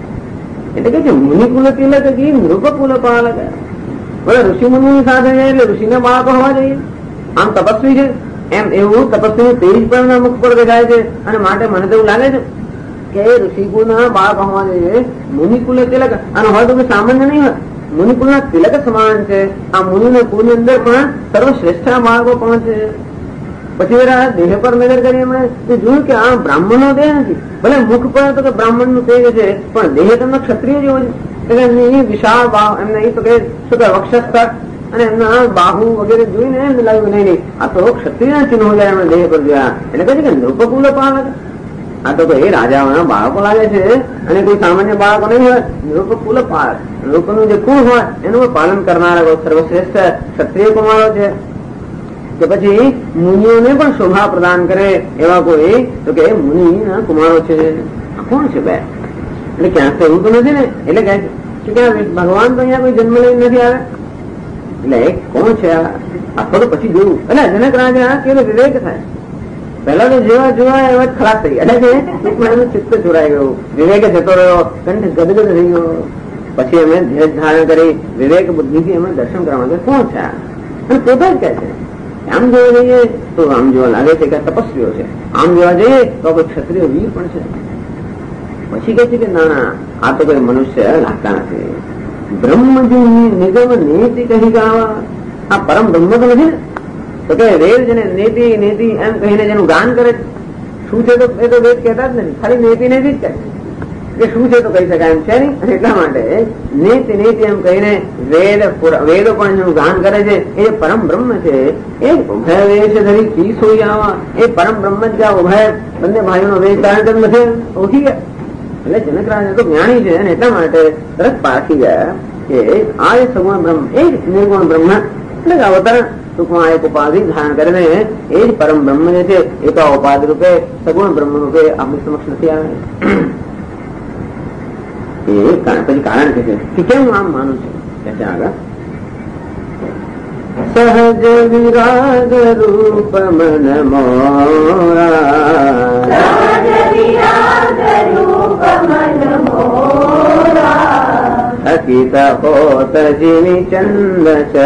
એટલે કે મુનિકુલ તિલક કી નૃપકુલ પાલક. બોલે ઋષિ મુનિની સાથે એટલે ઋષિના બાળકો હોવા જોઈએ. આમ તપસ્વી છે એમ એવું તપસ્વી તેજ પણ મુખ પર દેખાય છે. અને માટે મને તો એવું લાગે છે કે ઋષિકુળના બાળકો હોવા જોઈએ. મુનિકુલ તિલક અને હોય તો સામાન્ય નહીં હોય, મુનિકુળના તિલક સમાન છે. આ મુનિના કુળની અંદર પણ સર્વશ્રેષ્ઠ બાળકો પણ છે. પછી દેહ પર નજર કરી એમણે જોયું કે આ બ્રાહ્મણનો દેહ નથી. ભલે મુખ પર તો કે બ્રાહ્મણ નું તેજ છે પણ દેહ તમને ક્ષત્રિય જેવો છે. એમની વિશાળ બાહુ એમને એ તો કે શું કે વક્ષસ્તર અને એમના બાહુ વગેરે જોઈને એમને લાગ્યું નહીં આ તો ક્ષત્રિય ચિહ્નો એમણે દેહ પર જોયા. એટલે કહે છે કે નૃપકુલ પાલક. આ તો એ રાજાઓના બાળકો લાગે છે અને કોઈ સામાન્ય બાળકો નહીં હોય. નૃપકુલ પાલક, નૃપનું જે કુળ હોય એનું પાલન કરનારા સર્વશ્રેષ્ઠ ક્ષત્રિય કુમારો છે. કે પછી મુનિઓને પણ શોભા પ્રદાન કરે એવા કોઈ તો કે મુનિના કુમારો છે. આ કોણ છે બે? એટલે ક્યાંક તો એવું તો નથી ને. એટલે કહે છે કે ભગવાન તો અહીંયા કોઈ જન્મ લઈને નથી આવે. એટલે કોણ છે આખો તો પછી જોયું. એટલે જનક રાજા કેવો વિવેક થાય. પહેલા તો જેવા જોવા એવા ખલાસ થઈ ગયા. એટલે કે એનું ચિત્ત ચોરાઈ ગયું, વિવેક જતો રહ્યો, કંઠ ગદગદ થઈ ગયો. પછી અમે ધીરજ ધારણ કરી વિવેક બુદ્ધિથી અમે દર્શન કરવા કોણ છે અને પોતે જ કહે છે. આમ જોવા જઈએ તો આમ જોવા લાગે છે કે તપસ્વીઓ છે, આમ જોવા જઈએ તો કોઈ ક્ષત્રિય વીર પણ છે. પછી કહે છે કે ના ના આ તો કોઈ મનુષ્ય લાગતા નથી. બ્રહ્મ જો નિગમ નેતિ કહી ગાવા. આ પરમ બ્રહ્મ તો નથી ને. તો કે વેદ જેને નેતિ નેતિ એમ કહીને જેનું ગાન કરે શું છે તો એ તો વેદ કહેતા જ નથી, ખાલી નેતિ નેતિ જ કહે કે શું છે તો કહી શકાય એમ છે નહીં. અને એટલા માટે નેતિ નેતિ એમ કહીને વેદો પણ જેનું ગાન કરે છે એ પરમ બ્રહ્મ છે. એ ઉભય વેશ ધરી કી સોઈ આવા. એ પરમ બ્રહ્મ જ ઉભય બંને ભાઈઓનો વેશ ધારણ કરી નથી ઓળખી ગયા. એટલે જનક રાજા તો જ્ઞાની છે અને એટલા માટે તરત પારખી ગયા કે આ એ સગુણ બ્રહ્મ એ નિર્ગુણ બ્રહ્મ એટલે અવતરણ ટૂંકમાં એક ઉપાધિ ધારણ કરીને એ જ પરમ બ્રહ્મ જે છે એ તો ઉપાધિ રૂપે સગુણ બ્રહ્મ રૂપે આપણી સમક્ષ નથી આવે. પછી કારણ કે છે કે કેમ હું આમ માનું છું કે છે આગળ સહજ વિરાગ રૂપ મન મોરા અકિત હોત જીવી ચંદ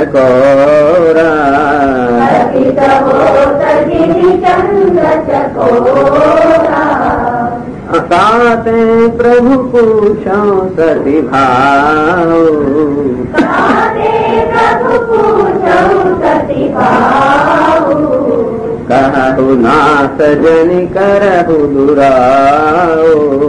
ચકોરા સાતે પ્રભુ પૂછો સતી ભાવ કહુ ના સજની કરહુ દુરાઓ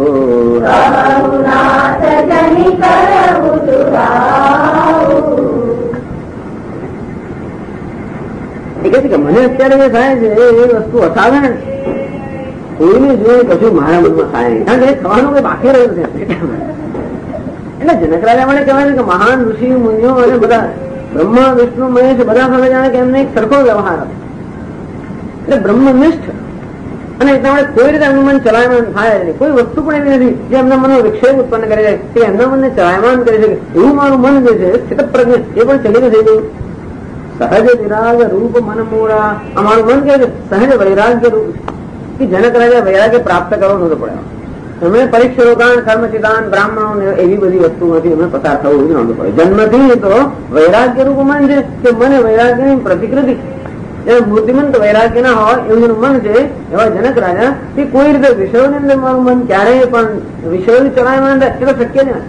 એ કહે છે કે મને અત્યારે જે થાય છે એ વસ્તુ અસાધારણ કોઈને જોઈ કશું મારા મનમાં થાય નહીં, કારણ કે એ થવાનું કઈ બાકી રહ્યું નથી. એટલે જનકરાજા મને કહેવાય છે કે મહાન ઋષિ મુનિઓ અને બધા બ્રહ્મા વિષ્ણુ મહેશ બધા સાથે જાણે કે એમને એક સરખો વ્યવહાર હતો. એટલે બ્રહ્મનિષ્ઠ અને એટલા માટે કોઈ રીતે એમનું મન ચલાયમાન થાય નહીં. કોઈ વસ્તુ પણ એવી નથી જે એમના મનનો વિક્ષેપ ઉત્પન્ન કરી જાય કે એમના મનને ચલાયમાન કરી શકે. એવું મારું મન જે છે સ્થિતપ્રજ્ઞ એ પણ ચલીને થઈ ગયું. સહજ વિરાગ રૂપ મન મોરા અમારું મન કહે છે સહજ વૈરાગ્ય રૂપ કે જનક રાજા વૈરાગ્ય પ્રાપ્ત કરવો નહોતો પડ્યો. અમે પરીક્ષા રોકાણ કર્મ સિદ્ધાંત બ્રાહ્મણો એવી બધી વસ્તુમાંથી અમે પસાર થવું જ નહોતું પડે. જન્મથી તો વૈરાગ્ય રૂપ મન છે કે મને વૈરાગ્યની પ્રતિકૃતિ મૂર્તિમંત વૈરાગ્ય ના હોય એવું મન છે. એવા જનક રાજા કે કોઈ રીતે વિષયોની અંદર મારું મન ક્યારેય પણ વિષયો ચલાયમાન રહે એ તો શક્ય જ નથી.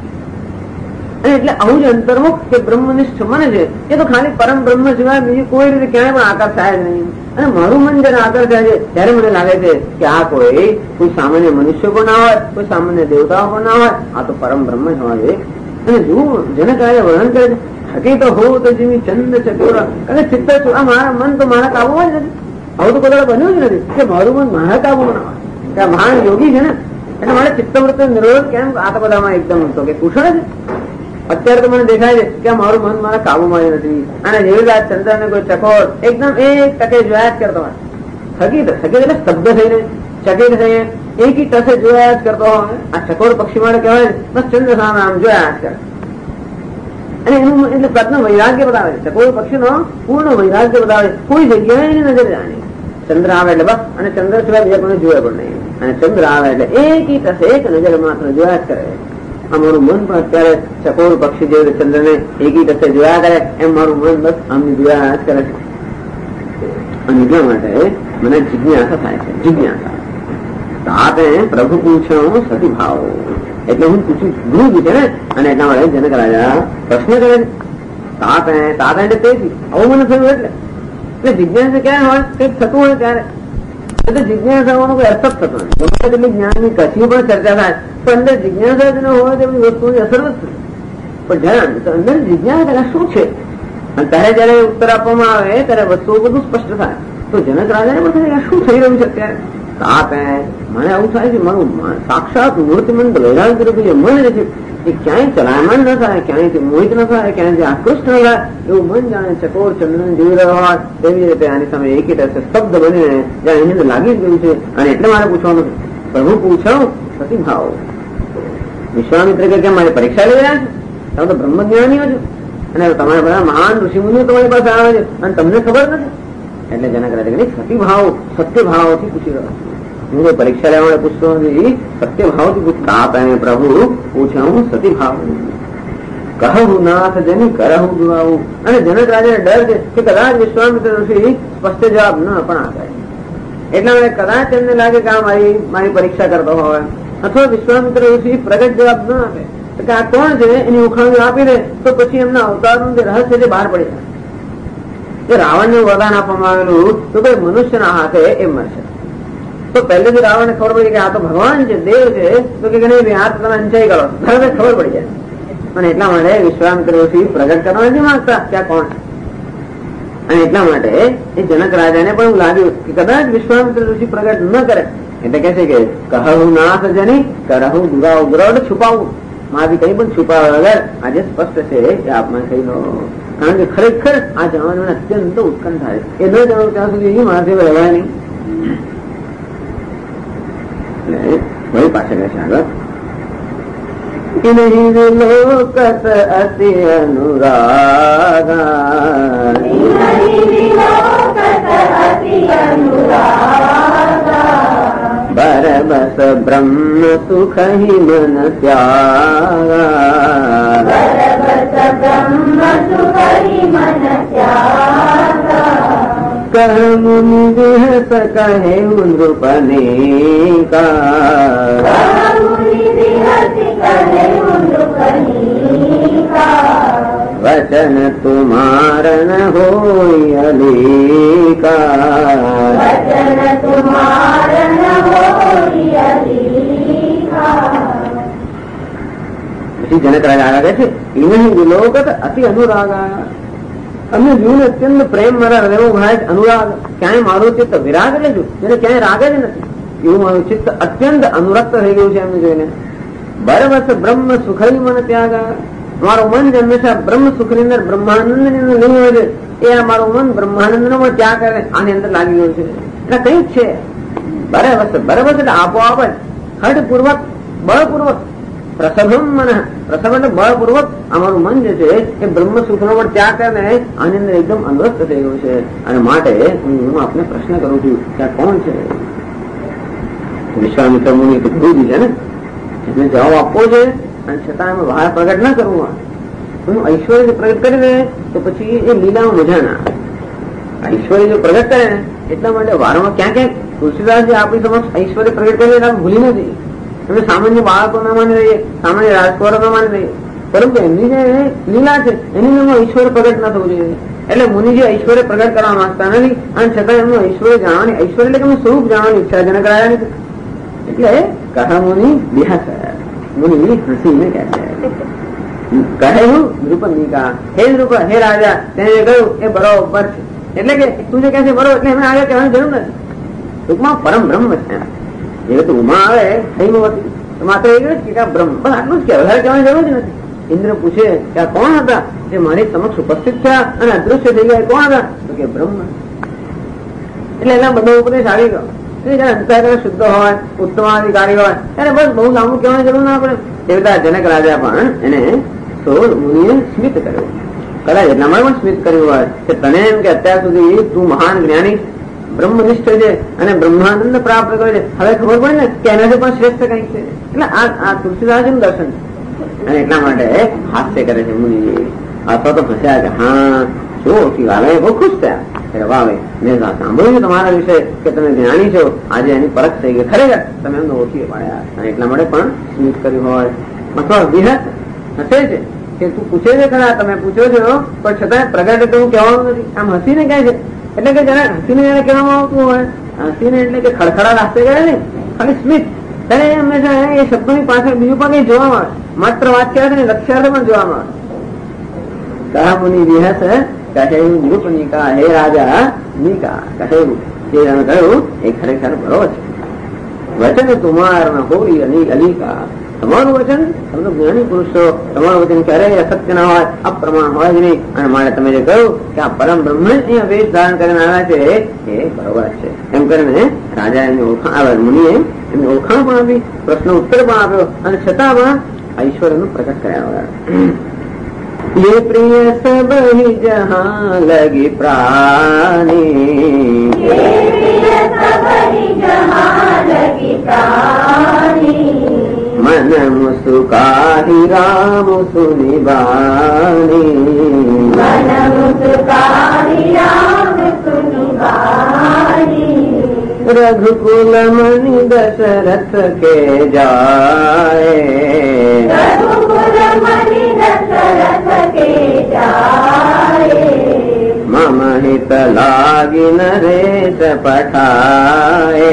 અને એટલે આવું જ અંતર્મુખ કે બ્રહ્મનિષ્ઠ મન છે એ તો ખાલી પરમ બ્રહ્મ સિવાય બીજી કોઈ રીતે ક્યાંય પણ આકાર થાય જ નહીં. અને મારું મન જયારે આકાર થાય છે ત્યારે મને લાગે છે કે આ કોઈ સામાન્ય મનુષ્ય પણ ના હોય, કોઈ સામાન્ય દેવતાઓ પણ ના હોય, આ તો પરમ બ્રહ્મ જ હોવા જોઈએ. અને જો જનક રાજા વર્ણન કરે છે હકીકત હો તો જેવી ચંદ ચકોરા અને ચિત્ત આ મારા મન તો મારા કાબુમાં જ નથી. આવું તો કોઈ બન્યું જ નથી કે મારું મન મારા કાબુમાં ના હોય. કે મહાન યોગી છે ને એટલે મારે ચિત્તવૃત્તિ નિરોધ કેમ આ તો બધામાં એકદમ હતો કે કુશળ છે. અત્યારે તો મને દેખાય છે કે મારું મન મારા કાબુમાં જ નથી. અને જેવી રીતે ચંદ્ર ને કોઈ ચકોર એકદમ એક ટકે જોયા જ કરતો હોય. હકીકત એટલે સ્તબ્ધ થઈને ચકિત થઈને એકી ટસે જોયા જ કરતો હોય. આ ચકોર પક્ષી માટે કહેવાય બસ ચંદ્ર સામે આમ જોયા જ કરે. અને એનું એટલે પ્રત્ન વૈરાગ્ય બતાવે છે. ચકોર પક્ષી નો પૂર્ણ વૈરાગ્ય બતાવે. કોઈ જગ્યાએ એની નજર જાણે ચંદ્ર આવે એટલે બસ, અને ચંદ્ર સિવાય બીજા કોઈને જોયા પણ નહીં. અને ચંદ્ર આવે એટલે એકી ટસે એક નજર માત્ર જોયા જ કરે. અમારું મન પણ અત્યારે ચકોર પક્ષી જેવું ચંદ્ર ને એકી ટસે જોયા કરે એમ મારું મન બસ આમને જોયા જ કરે છે. અને એટલા માટે મને જિજ્ઞાસા થાય છે. જિજ્ઞાસા તાતે પ્રભુ પૂછ્યો સતી ભાવ એટલે હું પૂછું ગુરુ પૂછે ને. અને એટલા માટે જનક રાજા પ્રશ્ન કરે છે તાત એટલે તેથી આવું મને થયું. એટલે જિજ્ઞાસા ક્યારે હોય કંઈક થતું હોય ત્યારે એટલે જિજ્ઞાસા હોવાનો કોઈ અર્થ જ થતો નથી. એટલી જ્ઞાનની કશી પણ ચર્ચા થાય પણ અંદર જિજ્ઞાસા જ ન હોય તો બધી વસ્તુની અસર જ થતી. પણ જરા અંદર જિજ્ઞાસા શું છે અને ત્યારે જયારે ઉત્તર આપવામાં આવે ત્યારે વસ્તુઓ બધું સ્પષ્ટ થાય. તો જનક રાજાને પણ શું થઈ રહ્યું છે અત્યારે તાપ મને આવું થાય છે. મારું સાક્ષાત મૂર્તિમંત વૈરાગ્ય રૂપી જે મન છે એ ક્યાંય ચલાયમાન ન થાય, ક્યાંયથી મોહિત ન થાય, ક્યાંયથી આકૃષ્ટ ન થાય એવું મન જાણે ચકોર ચંદ્રને જોઈ રહ્યો હોય તેવી રીતે આની સામે એક સ્તબ્ધ બનીને જ્યાં એની અંદર લાગી જ ગયું છે. અને એટલે મારે પૂછવાનું પ્રભુ પૂછો સતી ભાવ. વિશ્વામિત્ર કે મારી પરીક્ષા લઈ રહ્યા છે, તમે તો બ્રહ્મજ્ઞાનીઓ છો અને તમારા બધા મહાન ઋષિમુનિઓ તમારી પાસે આવે છે અને તમને ખબર નથી. એટલે જનક રાજા સતી ભાવ સત્ય ભાવથી પૂછી રહ્યો છું. હું કોઈ પરીક્ષા લેવા માટે પૂછતો નથી, સત્ય ભાવથી પૂછતા આપે પ્રભુ પૂછ્યું સતી ભાવ. કહું નાથ જેની કરહું દુઆવું. અને જનક રાજાને ડર છે કે કદાચ વિશ્વામિત્ર ઋષિ સ્પષ્ટ જવાબ ન પણ આપે. એટલા માટે કદાચ એમને લાગે કે આ મારી પરીક્ષા કરતો હોય અથવા વિશ્વામિત્ર ઋષિ પ્રગટ જવાબ ન આપે કે આ કોણ છે એની ઉખાણી આપી દે તો પછી એમના અવતારનું જે રહસ્ય છે બહાર પડી જાય. જે રાવણને વરદાન આપવામાં આવેલું તો કોઈ મનુષ્યના હાથે એ મરશે. તો પહેલેથી રાવણને ખબર પડી કે આ તો ભગવાન છે, દેવ છે, તો કે નહીં આ તો તમે અંચાઈ કરો તરત ખબર પડી જાય. અને એટલા માટે વિશ્વામિત્ર ઋષિ પ્રગટ કરવા નથી માંગતા ક્યાં કોણ. અને એટલા માટે એ જનક રાજાને પણ એવું લાગ્યું કે કદાચ વિશ્વામિત્ર ઋષિ પ્રગટ ન કરે એટલે કે છે કે કહું નાથ જની કરહું દુરાવું. દુરાવ છુપાવું મારી કઈ પણ છુપાવા વગર આજે સ્પષ્ટ છે એ આપમાં કહી લો. કારણ કે ખરેખર આ જાણવાનું અત્યંત ઉત્કંઠ થાય. એ ન જાણવું ત્યાં સુધી એ મારાથી રહેવાય નહીં. વળી પાછળ છે આગળ इन्हीं विलोकत अति अनुरागा बरबस ब्रह्म सुख ही मन त्यागा कह मुनि विहस कहे नृपने का वचन तुम्हार न होई अलीका जनक राजा કહે છે ઇન્હી વિલોકત અતિ અનુરાગા અમને જોઈને અત્યંત પ્રેમ મારા હૃદયમાં ભરાય અનુરાગ ક્યાંય મારું ચિત્ત વિરાગ રહેજો જેને ક્યાંય રાગ જ નથી એવું મારું ચિત્ત અત્યંત અનુરક્ત થઈ ગયું છે એમને જોઈને બરવસ બ્રહ્મ સુખઈ મન ત્યાગા મારું મન જે હંમેશા બ્રહ્મ સુખ ની અંદર બ્રહ્માનંદ ની અંદર નહીં હોય છે એ મારું મન બ્રહ્માનંદ નો ત્યાગ કરે આની અંદર લાગી ગયું છે એટલે કઈ જ છે બરવસ બરવસ એટલે આપોઆપ જ હઠપૂર્વક બળપૂર્વક પ્રસભમ મન પ્રસભ એટલે બળપૂર્વક અમારું મન જે છે એ બ્રહ્મ સુખ નો પણ ત્યાગ કરીને આની અંદર એકદમ અનુરક્ત થઈ ગયું છે અને માટે હું આપને પ્રશ્ન કરું છું કે આ કોણ છે વિશ્વામિત્ર મુનિ તો ગુરુજી છે ને એને જવાબ આપવો છે અને છતાં એમાં બહાર પ્રગટ ના કરવું હું ઐશ્વર્ય પ્રગટ કરી દે તો પછી એ લીલામાં મજા ના આવે ઐશ્વર્ય જો પ્રગટ કરે ને એટલા માટે વારમાં ક્યાં ક્યાંક તુલસીદાસજી આપણી સમક્ષ ઐશ્વર્ય પ્રગટ કરીએ આપણે ભૂલી નથી અમે સામાન્ય બાળકો ના માની રહીએ સામાન્ય રાજકુમારો ના માની રહીએ પરંતુ એમની જે લીલા છે એની અંદર ઐશ્વર્ય પ્રગટ ના થવું જોઈએ એટલે મુનિજી ઐશ્વર્ય પ્રગટ કરવા માંગતા નથી અને છતાં એમનું ઐશ્વર્ય જાણવાની ઐશ્વર્ય એટલે કે એમનું સ્વરૂપ જાણવાની ઈચ્છા જનક રાજાની એટલે કહા મુનિ બિહાસ મુનિ હસીને કહે છે કહે હું નૃપનિકા હે નૃપ હે રાજા તેને કહ્યું એ બરોબર છે એટલે કે તું જે કહે છે બરોબર એટલે એમને આગળ કહેવાની જરૂર નથી ટૂંકમાં પરમ બ્રહ્મ છે જે તો ઉમા આવે હૈમવતી તો માત્ર એ જ કે બ્રહ્મ બસ આટલું જ કહેવાય વધારે કહેવાની જરૂર જ નથી ઇન્દ્ર પૂછે કે આ કોણ હતા જે મારી સમક્ષ ઉપસ્થિત થયા અને અદૃશ્ય થઈ ગયા કોણ હતા તો કે બ્રહ્મ એટલે એના બધો ઉપદેશ આવી ગયો જયારે અંતઃકરણ શુદ્ધ હોય ઉત્તમાધિકારી હોય ત્યારે બસ બહુ લાંબુ કહેવાની જરૂર ના પડે દેવતા જનક રાજા પણ એને સોળ મુનિએ સ્મિત કર્યો કદાચ એટલા માટે પણ સ્મિત કર્યું હોય કે તને એમ કે અત્યાર સુધી તું મહાન જ્ઞાની બ્રહ્મનિષ્ઠ છે અને બ્રહ્માનંદ પ્રાપ્ત કરે છે હવે ખબર પડે ને કે એનાથી પણ શ્રેષ્ઠ કંઈક છે એટલે આ તુલસીદાસનું દર્શન છે અને એટલા માટે હાસ્ય કરે છે મુનિજી અથવા તો ફસ્યા કે હા શું ઓછી વાલે બહુ ખુશ થયા વાવે મેં સાંભળ્યું તમારા વિશે કે તમે જ્ઞાની છો આજે એની પરખ થઈ ગઈ ખરેખર તમે એમને ઓછી પાડ્યા અને એટલા માટે પણ સ્મિત કર્યું હોય અથવા વિહત હસે છે કે તું પૂછે છે ખરા તમે પૂછ્યો છો પણ છતાં પ્રગટ એટલે હું કહેવાનું નથી આમ હસીને કહે છે એટલે કે જયારે હસીને જયારે કહેવામાં આવતું હોય હસીને એટલે કે ખડખડા રાસ્તે ગયા ને ખાલી સ્મિત ત્યારે હંમેશા એ શબ્દોની પાછળ બીજું પણ કઈ જોવામાં આવે માત્ર વાક્યાર્થ ને લક્ષ્યાર્થ પણ જોવામાં આવે કહા મુનિ વિહસ કહ્યું નૃપનિકા હે રાજા નિકા કહ્યું જે કહ્યું એ ખરેખર બરોબર છે વચન તુમાર હોઈ અલિકા તમારું વચન તમે જ્ઞાની પુરુષો તમારું વચન ક્યારેય અસત્ય ના હોય અપ્રમાણ હોય જ નહીં અને મારે તમે જે કહ્યું કે આ પરમ બ્રહ્મ અહીંયા વેશ ધારણ કરીને આવ્યા છે એ બરોબર છે એમ કરીને રાજા એમની ઓળખાણ મુનિએ એમની ઓળખાણ પણ આપી પ્રશ્ન ઉત્તર પણ આપ્યો અને છતાં પણ ઐશ્વર્યનું પ્રકટ કર્યા ये प्रिय सब ही जहाँ लगी प्राणी मन मुस्काही राम सुनि बानी रघुकुल मणि दशरथ के जाए मम हित लागी नरेश पठाए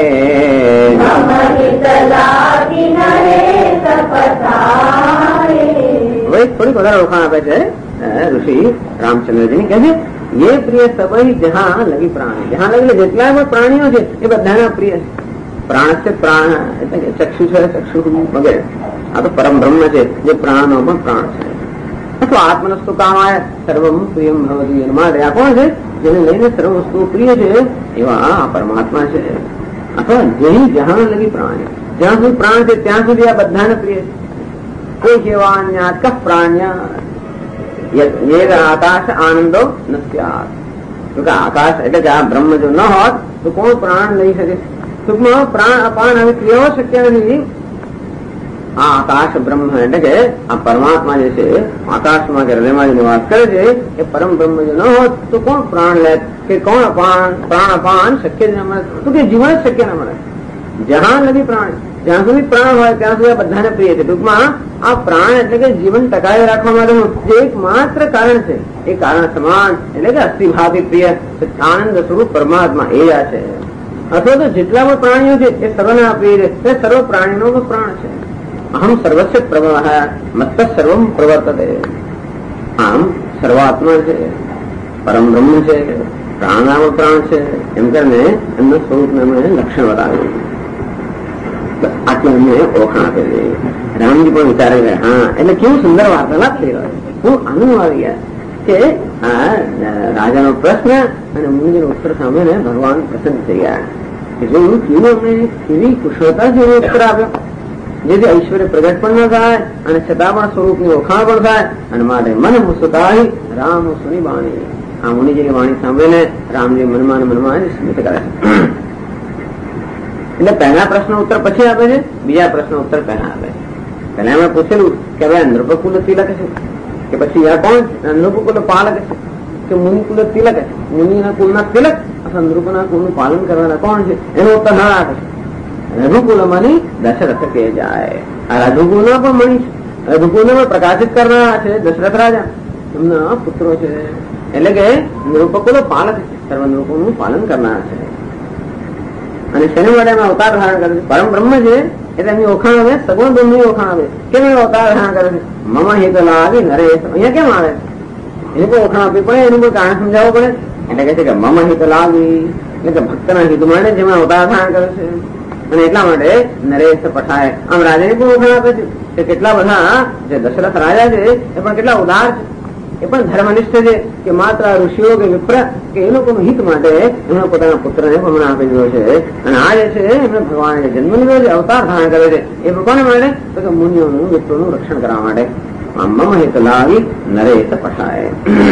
वही थोड़ी વધારે ઓળખાણ આપે છે ઋષિ રામચંદ્રજી કહે છે ये प्रिय सबई जहाँ लगी प्राणी जहाँ लगी જેટલા પણ પ્રાણીઓ છે એ બધાના પ્રિય છે પ્રાણ છે પ્રાણ એટલે કે ચક્ષુ છે ચક્ષુ વગેરે આ તો પરમ બ્રહ્મ છે જે પ્રાણનો પણ પ્રાણ છે અથવા આત્મનસ્તુ કામાય સર્વમ પ્રિયમ ભવતી માટે આ કોણ છે જેને લઈને સર્વ વસ્તુ પ્રિય છે એવા આ પરમાત્મા છે અથવા જેની જહાં લગી પ્રાણી જ્યાં સુધી પ્રાણ છે ત્યાં સુધી આ બધાને પ્રિય છે કોઈ સેવાન્યાત ક પ્રાણ્યા ये आकाश आनंदो न स्यात्। क्योंकि आकाश એટલે કે આ બ્રહ્મ જો ન હોત તો કોણ પ્રાણ લઈ શકે? ટૂંકમાં પ્રાણ અપાન હવે ક્રિયાઓ શક્ય નથી. આ આકાશ બ્રહ્મ એટલે કે આ પરમાત્મા જે છે આકાશમાં કે હૃદયમાં જે નિવાસ કરે છે એ પરમ બ્રહ્મ જો ન હોત તો કોણ પ્રાણ લે કે કોણ અપાન પ્રાણ અપાન શક્ય જ ન મળે. તો કે જીવન જ શક્ય ન મળે. જહાં લગી પ્રાણ, જ્યાં સુધી પ્રાણ હોય ત્યાં સુધી આ બધાને પ્રિય છે. ટૂંકમાં આ પ્રાણ એટલે કે જીવન ટકાવી રાખવા માટેનું જે એક માત્ર કારણ છે એ કારણ સમાન એટલે કે અસ્થિભાવી પ્રિય આનંદ સ્વરૂપ પરમાત્મા એ આ છે. અથવા તો જેટલા પણ પ્રાણીઓ છે એ સર્વના પ્રિય છે, એ સર્વ પ્રાણીનો પ્રાણ છે. અહમ સર્વસ્ય પ્રભવ મત્ત સર્વમ પ્રવર્તતે. આમ સર્વાત્મા છે, પરમ બ્રહ્મ છે, પ્રાણનામ પ્રાણ છે, એમ કરીને એમના સ્વરૂપને એમણે લક્ષણ બતાવ્યું. આટલું એમને ઓળખાણ આપેલી. રામજી પણ વિચારે ગયા હા એટલે કેવું સુંદર વાર્તાલાપ થઈ રહ્યો. હું આનંદ આવી ગયા કે આ રાજાનો પ્રશ્ન અને મુનિનો ઉત્તર સાંભળીને ભગવાન પ્રસન્ન થઈ ગયા. એટલે હું કેવું અમને કેવી કુશળતા જેવો ઉત્તર આપ્યો, જેથી ઐશ્વર્ય પ્રગટ પણ ન થાય અને છતાં પણ સ્વરૂપની ઓળખાણ પણ થાય. અને માટે મન મુસ્કાઈ રામ સુની વાણી. આ મુનિજીની વાણી સાંભળીને રામજી મનમાં સ્મિત કરે છે. એટલે પહેલા પ્રશ્ન ઉત્તર પછી આપે છે, બીજા પ્રશ્ન ઉત્તર પહેલા આપે છે. પહેલા એમણે પૂછેલું કે હવે નૃપકુલ તિલક છે કે પછી આ કોણ નૃપકુલ પાલક છે કે મુનિકુલ તિલક છે? મુનિના કુલના તિલક અથવા નૃપના કુલનું પાલન કરવાના કોણ છે? એનો ઉત્તર હા આપે છે. રઘુકુલ મની દશરથ કે જાય. આ રઘુકુલના પણ મણી છે, રઘુકુલને પણ પ્રકાશિત કરનારા છે દશરથ રાજા, એમના પુત્રો છે. એટલે કે નૃપકુલ પાલક છે, સર્વ નૃપોનું પાલન કરનારા છે. અને શેને માટે એમાં અવતાર ધારણ કરે છે? પરમ બ્રહ્મ છે એટલે એમની ઓળખાણ આવે, સગુણ બ્રહ્મની ઓળખાણ આવે. કેમ એ અવતાર ધારણ કરે છે? મમ હિત લાગી નરેશ. અહીંયા કેમ આવે? એની કોઈ ઓળખાણ આપવી પડે, એનું કોઈ કારણ સમજાવવું પડે. એટલે કે છે કે મમ હિત લાગી એટલે કે ભક્તના હિત માટે જેમાં અવતાર ધારણ કરે છે. અને એટલા માટે નરેશ પઠાય. આમ રાજાની પણ ઓળખાણ આપે છે કે કેટલા બધા જે દશરથ રાજા છે એ પણ કેટલા ઉદાર છે, એ પણ ધર્મનિષ્ઠ છે કે માત્ર ઋષિઓ કે વિપ્ર કે એ લોકોનું હિત માટે એમણે પોતાના પુત્રને પણ આપી દીધો છે. અને આ જે છે એમને ભગવાને જન્મ લીધો છે, અવતાર ધારણ કરે છે. એ કોને માટે? તો કે મુનિઓનું વિપ્રોનું રક્ષણ કરવા માટે. મમ હિત લાવી નરેશ પઠાય.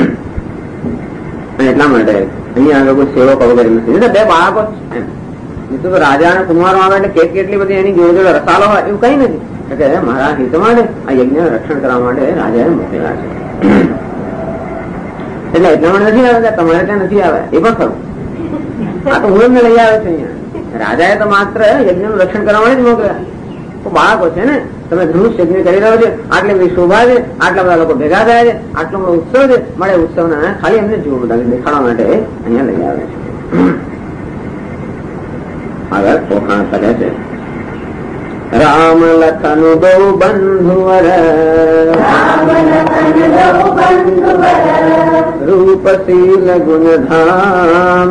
અને એટલા માટે અહીંયા આગળ કોઈ સેવક વગેરે નથી. બે બાળકો તો રાજા અને કુમારો આવે એટલે કેટલી બધી એની જોડે જોડે રસાલો હોય એવું કઈ નથી. એટલે મારા હિત માટે આ યજ્ઞ રક્ષણ કરવા માટે રાજાએ મોકલ્યા છે. એટલે એટલા માટે નથી આવે, તમારે ત્યાં નથી આવે એ પણ ખરું. આ તો હું એમને લઈ આવે છે અહીંયા. રાજાએ તો માત્ર યજ્ઞનું રક્ષણ કરવા માટે જ મોકલ્યા. તો બાળકો છે ને, તમે ધનુષ યજ્ઞ કરી રહ્યો છે, આટલી બધી શોભા છે, આટલા બધા લોકો ભેગા થયા છે, આટલો બધો ઉત્સવ છે, મળે ઉત્સવના ખાલી એમને જોવા બધા દેખાડવા માટે અહીંયા લઈ આવે છે. આગળ ઓળખાણ કરે છે. રામ લખન દો બંધુવર રૂપ શીલ ગુણ ધામ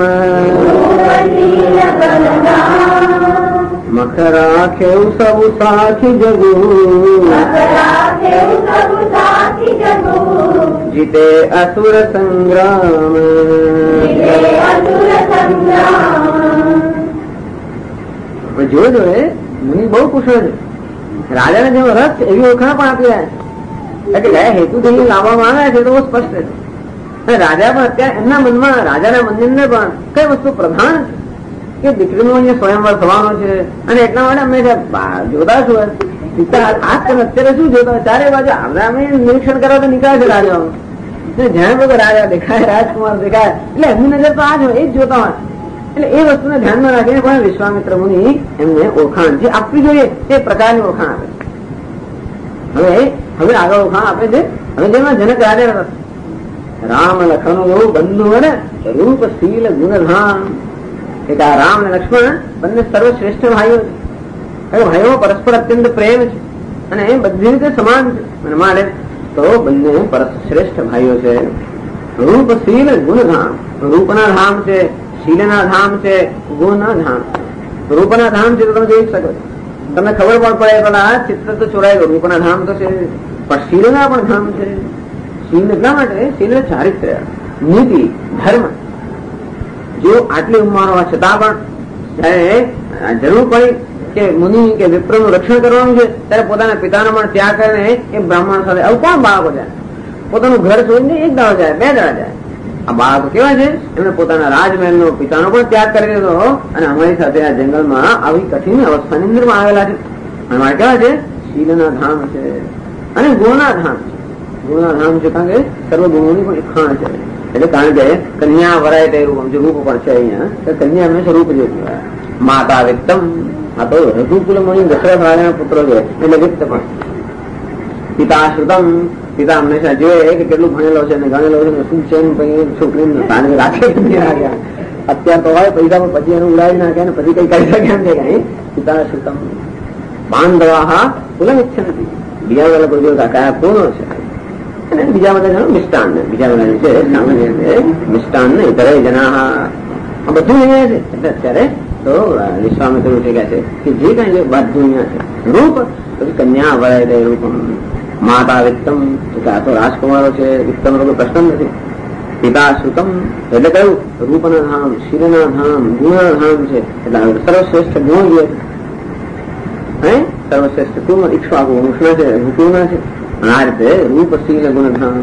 મખ રાખ્યું સબુ સાખી જગુ જીતે અસુર સંગ્રામ. જોજો મુનિ બહુ કુશળ છે. રાજાને જેવો રસ છે એવી ઓળખાણ પણ આપી રહ્યા છે. એટલે કયા હેતુથી લાવવામાં આવ્યા છે તો બહુ સ્પષ્ટ છે. રાજા પણ અત્યારે એમના મનમાં રાજાના મંદિરને પણ કઈ વસ્તુ પ્રધાન છે કે દીકરીનો અહીંયા સ્વયંવર થવાનો છે. અને એટલા માટે અમે જોતા છું સીતા ખાસ કરીને અત્યારે શું જોતા ચારે બાજુ અમે નિરીક્ષણ કરવા તો નીકળે છે રાજાઓ. જ્યાં બધો રાજા દેખાય, રાજકુમાર દેખાય એટલે એમની નજર તો આ જ હોય, એ જ જોતા હોય. એટલે એ વસ્તુને ધ્યાનમાં રાખીને પણ વિશ્વામિત્ર મુનિ એમને ઓળખાણ જે આપવી જોઈએ તે પ્રકારની ઓળખાણ આપે. હવે આગળ ઓળખાણ આપે છે. હવે જેમાં જનક રાજા રામ લખન એવું બંધુ ને રૂપ શીલ ગુણધામ. એક આ રામ અને લક્ષ્મણ બંને સર્વશ્રેષ્ઠ ભાઈઓ છે. ભાઈઓ પરસ્પર અત્યંત પ્રેમ છે અને એ બધી રીતે સમાન છે. અને માટે તો બંને શ્રેષ્ઠ ભાઈઓ છે. રૂપ શીલ ગુણધામ. રૂપના ધામ છે, શીલના ધામ છે, ગુણના ધામ છે. રૂપના ધામ છે તો તમે જોઈ શકો છો, તમને ખબર પણ પડે પેલા ચિત્ર તો ચોરાય ગયું. રૂપના ધામ તો છે પણ શીલના પણ ધામ છે. શીલ એટલા માટે શીલ ચારિત્ર્ય, નીતિ, ધર્મ. જો આટલી ઉંમર હોવા છતાં પણ જયારે જરૂર પડી કે મુનિ કે વિપ્રનું રક્ષણ કરવાનું છે ત્યારે પોતાના પિતાનો પણ ત્યાગ કરીને એ બ્રાહ્મણ સાથે આવું કોણ બાળકો જાય? પોતાનું ઘર છોડીને એક દાડો જાય, 2 દાડા જાય. આ બાળકો કેવા છે? એમણે પોતાના રાજમહેલનો પિતાનો પણ ત્યાગ કરી દીધો અને અમારી સાથે આ જંગલમાં આવી કઠિન અવસ્થાની અંદરમાં આવેલા છે. અમારે કેવા છે? શીલના ધામ છે અને ગુણના ધામ છે. ગુણના ધામ છે કારણ કે સર્વ ગુણોની પણ એક ખાણ છે. એટલે કારણ કે કન્યા વરાય તે રૂપ પણ છે અહીંયા. કન્યા હંમેશા રૂપ જેવું કહેવાય. માતા વિત્તમ, આ તો રઘુકુલ મુનિ દશરથ રાજાના પુત્રો છે એટલે વિત્ત પણ. પિતા શ્રુતમ, પિતા હંમેશા જોઈએ કે કેટલું ભણેલો છે ને ગણેલો છે ને શું છે છોકરીને સાંજે રાખે. અત્યારે તો હોય પૈસા પણ પછી એનું ઉડાવી નાખે ને પછી કઈ કરી શકે એમ છે કઈ. પિતા શ્રુતમ બાંધવા કુલમ ઈચ્છંતી. બીજા બધા કોઈ કયા પૂર્ણ છે અને બીજા બધા મિષ્ટાન, બીજા બધા છે સામાન્ય રીતે મિષ્ટાન ને ઇતરે જના આ બધું અહીંયા છે. એટલે અત્યારે તો વિશ્વામિત્ર એવું કહે છે કે જે કઈ છે બધું અહીંયા છે. રૂપ પછી કન્યા વરાય તે રૂપમ. માતા વિત્તમ, આ તો રાજકુમારો છે, વિત્તમ કોઈ પ્રશ્ન નથી. પિતા શ્રુતમ એટલે કયું? રૂપના ધામ, શિરના ધામ, ગુણના ધામ છે. એટલે સર્વશ્રેષ્ઠ ગુણ જે હે સર્વશ્રેષ્ઠ કુલ ઈક્ષ્વાકુ વંશના છે, ઋતુના છે. આ રીતે રૂપશીલ ગુણધામ.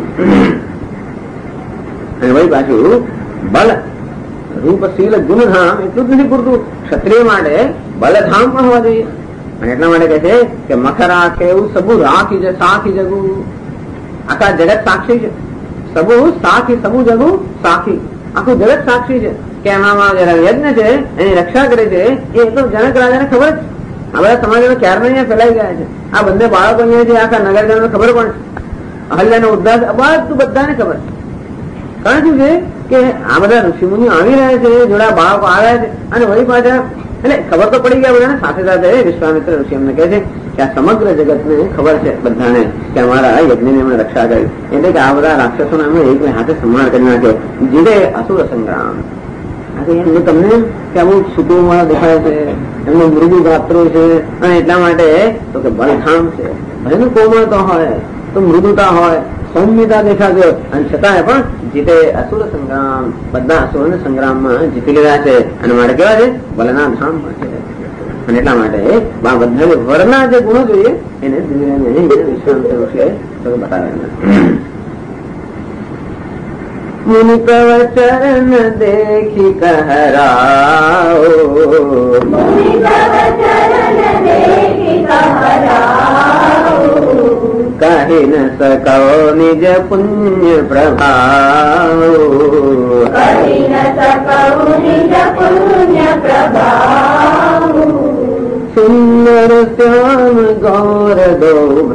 અને વળી પાછું બલ રૂપશીલ ગુણધામ એટલું જ નથી પૂરતું, ક્ષત્રિય માટે બલધામ પણ હોવા જોઈએ. અને એટલા માટે કહે છે કે મખરા કેવું સબુ રાખી છે સાખી જગુ. આખા જગત સાક્ષી છે. સબુ સાખી, સબુ જગુ સાખી, આખું જગત સાક્ષી છે કે એમાં જરા યજ્ઞ છે એની રક્ષા કરે છે. એ તો જનક રાજાને ખબર જ. આ બધા સમાજમાં ક્યારના અહીંયા ફેલાઈ ગયા છે. આ બંને બાળકો અહીંયા છે, આખા નગરજનોને ખબર પણ છે. અહલ્યાનો ઉદ્ધાર બધું બધાને ખબર છે. કારણ શું છે કે આ બધા ઋષિમુનિ આવી રહ્યા છે, જોડા બાળકો આવ્યા છે અને વળી પાછા એટલે ખબર તો પડી ગયા બધાને. સાથે સાથે વિશ્વામિત્ર ઋષિ એમને કહે છે કે આ સમગ્ર જગતને ખબર છે બધાને કે અમારા યજ્ઞની એમણે રક્ષા કરી. એટલે કે આ બધા રાક્ષસોને એમણે એક હાથે સંહાર કરી નાખ્યો. જીરે અસુર સંગ્રામ. એમને તમને કે અમુક સુકુમાર દેખાય છે, એમનું મૃદુ ગાત્રો છે અને એટલા માટે તો કે બલધામ છે. એનું કોમળતા હોય તો મૃદુતા હોય, સૌમ્યતા દેખાતો અને છતાંય પણ જીતે અસુર સંગ્રામ. બધા અસુરોને સંગ્રામમાં જીતી ગયા છે અને માટે કેવા છે? બલના ધામ પણ છે. અને એટલા માટે બધા વરના જે ગુણો જોઈએ એને વિશ્વામિત્ર ઋષિએ બતાવ્યા. મુનિ કવ ચરણ દેખી કહરાઓ, કહી ન સકો નિજ પુણ્ય પ્રભાવ. સુંદર શ્યામ ગૌર દો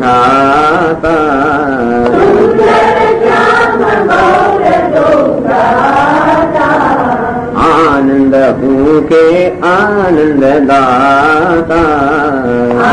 ભ્રાતા, આનંદ ભૂકે આનંદ દાતા.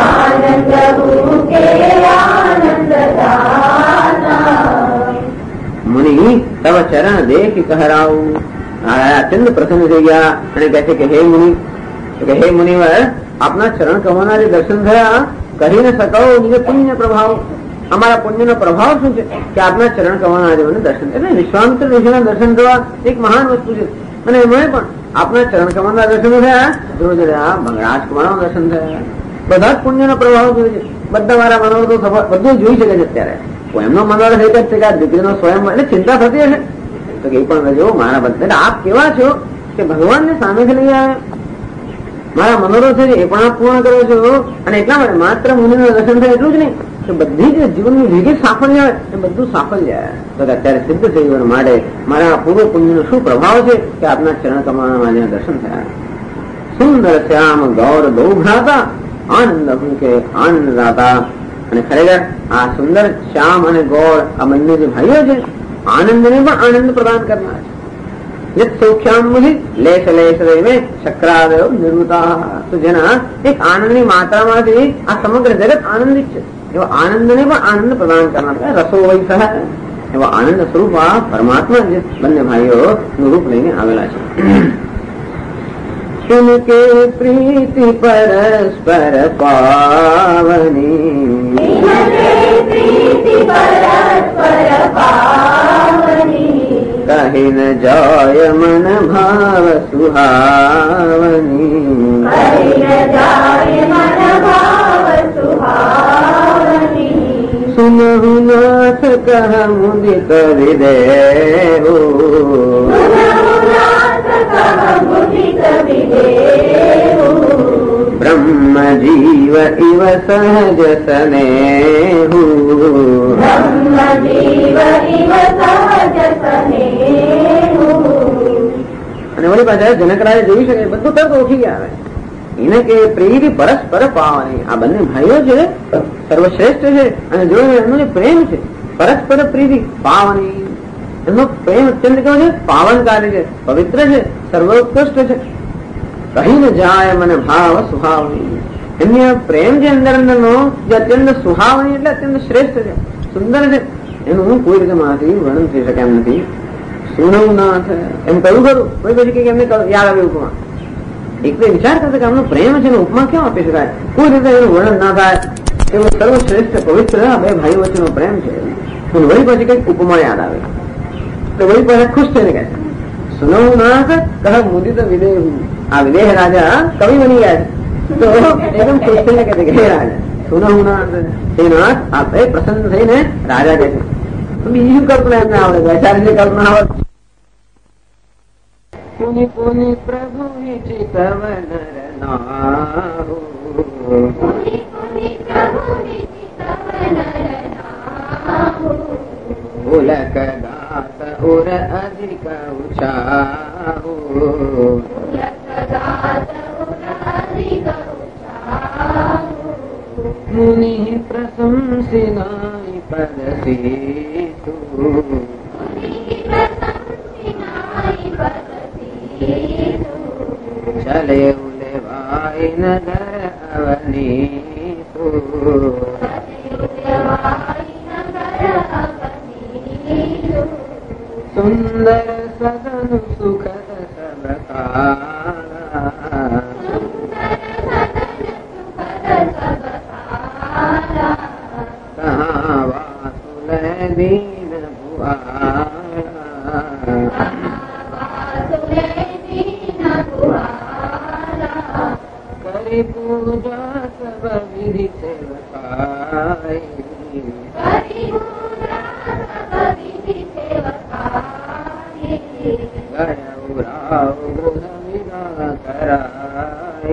મુનિ તવ ચરણ દેખી કહરાવું. અત્યંત પ્રસન્ન થઈ ગયા અને કહે છે કે હે મુનિ, કે હે મુનિવર, આપના ચરણ કમળના જે દર્શન થયા કરી ન શકો નિજ પુણ્ય પ્રભાવ. અમારા પુણ્યનો પ્રભાવ શું છે કે આપના ચરણ કમળના જે મને દર્શન. એટલે વિશ્વામિત્ર ઋષિના દર્શન કરવા એક મહાન વસ્તુ છે. અને એમાં પણ આપના ચરણ કમળના દર્શન થયા, રાજકુમારના દર્શન થયા. બધા જ પુણ્યનો પ્રભાવ જોઈ છે. બધા મારા મનોરથો બધું જોઈ શકે છે. અત્યારે એમનો મનોરથ એક જ છે કે આ દીકરીનો સ્વયં એટલે ચિંતા થતી હશે તો એ પણ રહેજો મારા બધા. આપ કેવા છો કે ભગવાનને સામેથી લઈ આવે. મારા મનોરથ છે એ પણ આપ પૂર્ણ કરો છો. અને એટલા માટે માત્ર મુનિનું દર્શન થાય એટલું જ નહીં કે બધી જ જીવનની વિગત સાફલ્ય આવે એ બધું સાફલ્ય તો અત્યારે સિદ્ધ થયું માટે મારા પૂર્વ પુણ્યનો શું પ્રભાવ છે કે આપના ચરણ કમળના દર્શન થયા. સુંદર શ્યામ ગૌર બહુ ભ્રાતા, આનંદ ભૂકે આનંદ દાતા. અને ખરેખર આ સુંદર શ્યામ અને ગૌર આ બંને જે ભાઈઓ છે આનંદને પણ આનંદ પ્રદાન કરનાર છે. સૌખ્યામ લેશ લેશ દેવે શક્રાદયો નિર્વૃતા. તો જેના એક આનંદની માત્રામાંથી આ સમગ્ર જગત આનંદિત છે એવા આનંદને પણ આનંદ પ્રદાન કરનાર રસો વૈસહ એવા આનંદ સ્વરૂપ આ પરમાત્મા જે બંને ભાઈઓ નું રૂપ લઈને આવેલા છે. ઉનકે પ્રીતિ પરસ્પર પાવની, કહી ન જાય મન ભાવ સુહાવની સુનહુ નાથ કહ મુદિત વિદેહુ બ્રહ્મ જીવ ઇવ સહજ સ્નેહુ અને વળી પાછા જનકરાજે જોઈ શકે બધું તરત ઓળખી ગયા આવે એને કે પ્રેરી પરસ્પર પાવાની આ બંને ભાઈઓ છે સર્વશ્રેષ્ઠ છે અને જો એમનો જે પ્રેમ છે પરસ્પર પ્રીતિ પાવાની એમનો પ્રેમ અત્યંત કેવો છે પાવનકારી છે પવિત્ર છે સર્વોત્કૃષ્ટ છે કહી ન જાય મને ભાવ સુહાવની એમની આ પ્રેમ છે અંદર અંદરનો જે અત્યંત સુહાવની એટલે અત્યંત શ્રેષ્ઠ છે સુંદર છે એનું કોઈ રીતે મારાથી વર્ણન થઈ શકે એમ નથી સુનવું નાથ એમ કહ્યું ખરું કોઈ પછી એમને યાદ આવે ઉપમા એક તો વિચાર કરશે કે આમનો પ્રેમ છે એનો ઉપમા કેમ આપી શકાય કોઈ રીતે એનું વર્ણન ના થાય એવો સર્વશ્રેષ્ઠ પવિત્ર બે ભાઈ વચ્ચેનો પ્રેમ છે વળી પછી કઈક ઉપમા યાદ આવે તો વળી પાસે ખુશ થઈને કહે સુનવું નાથ કહ મુદિત વિદેહ આ વિદેહ રાજા કવિ બની ગયા છે તો એકદમ ખુશ થઈને કહે છે હે રાજા સુનવું નાથ હે નાથ આપણે પ્રસન્ન થઈને રાજા કહે છે બીજું કલ્પના એમને આવડે બેચારીને કલ્પના આવડે પુનિ પુનિ પ્રભુ ચિતવ નર નાહુ ઉલક ગાત ઉર અધિક ઉછાહુ મુનિ પ્રશંસિનાય પદસીતુ ચલે ઉલેવાય નગર અવનીતુ સુંદર સદન સુખદ સબકારા કહા વાસુલ દીન ભુઆ કરી પૂજા સબ વિધિ સેવકાય ગયૌરાવ ગૃહ વિના કરાય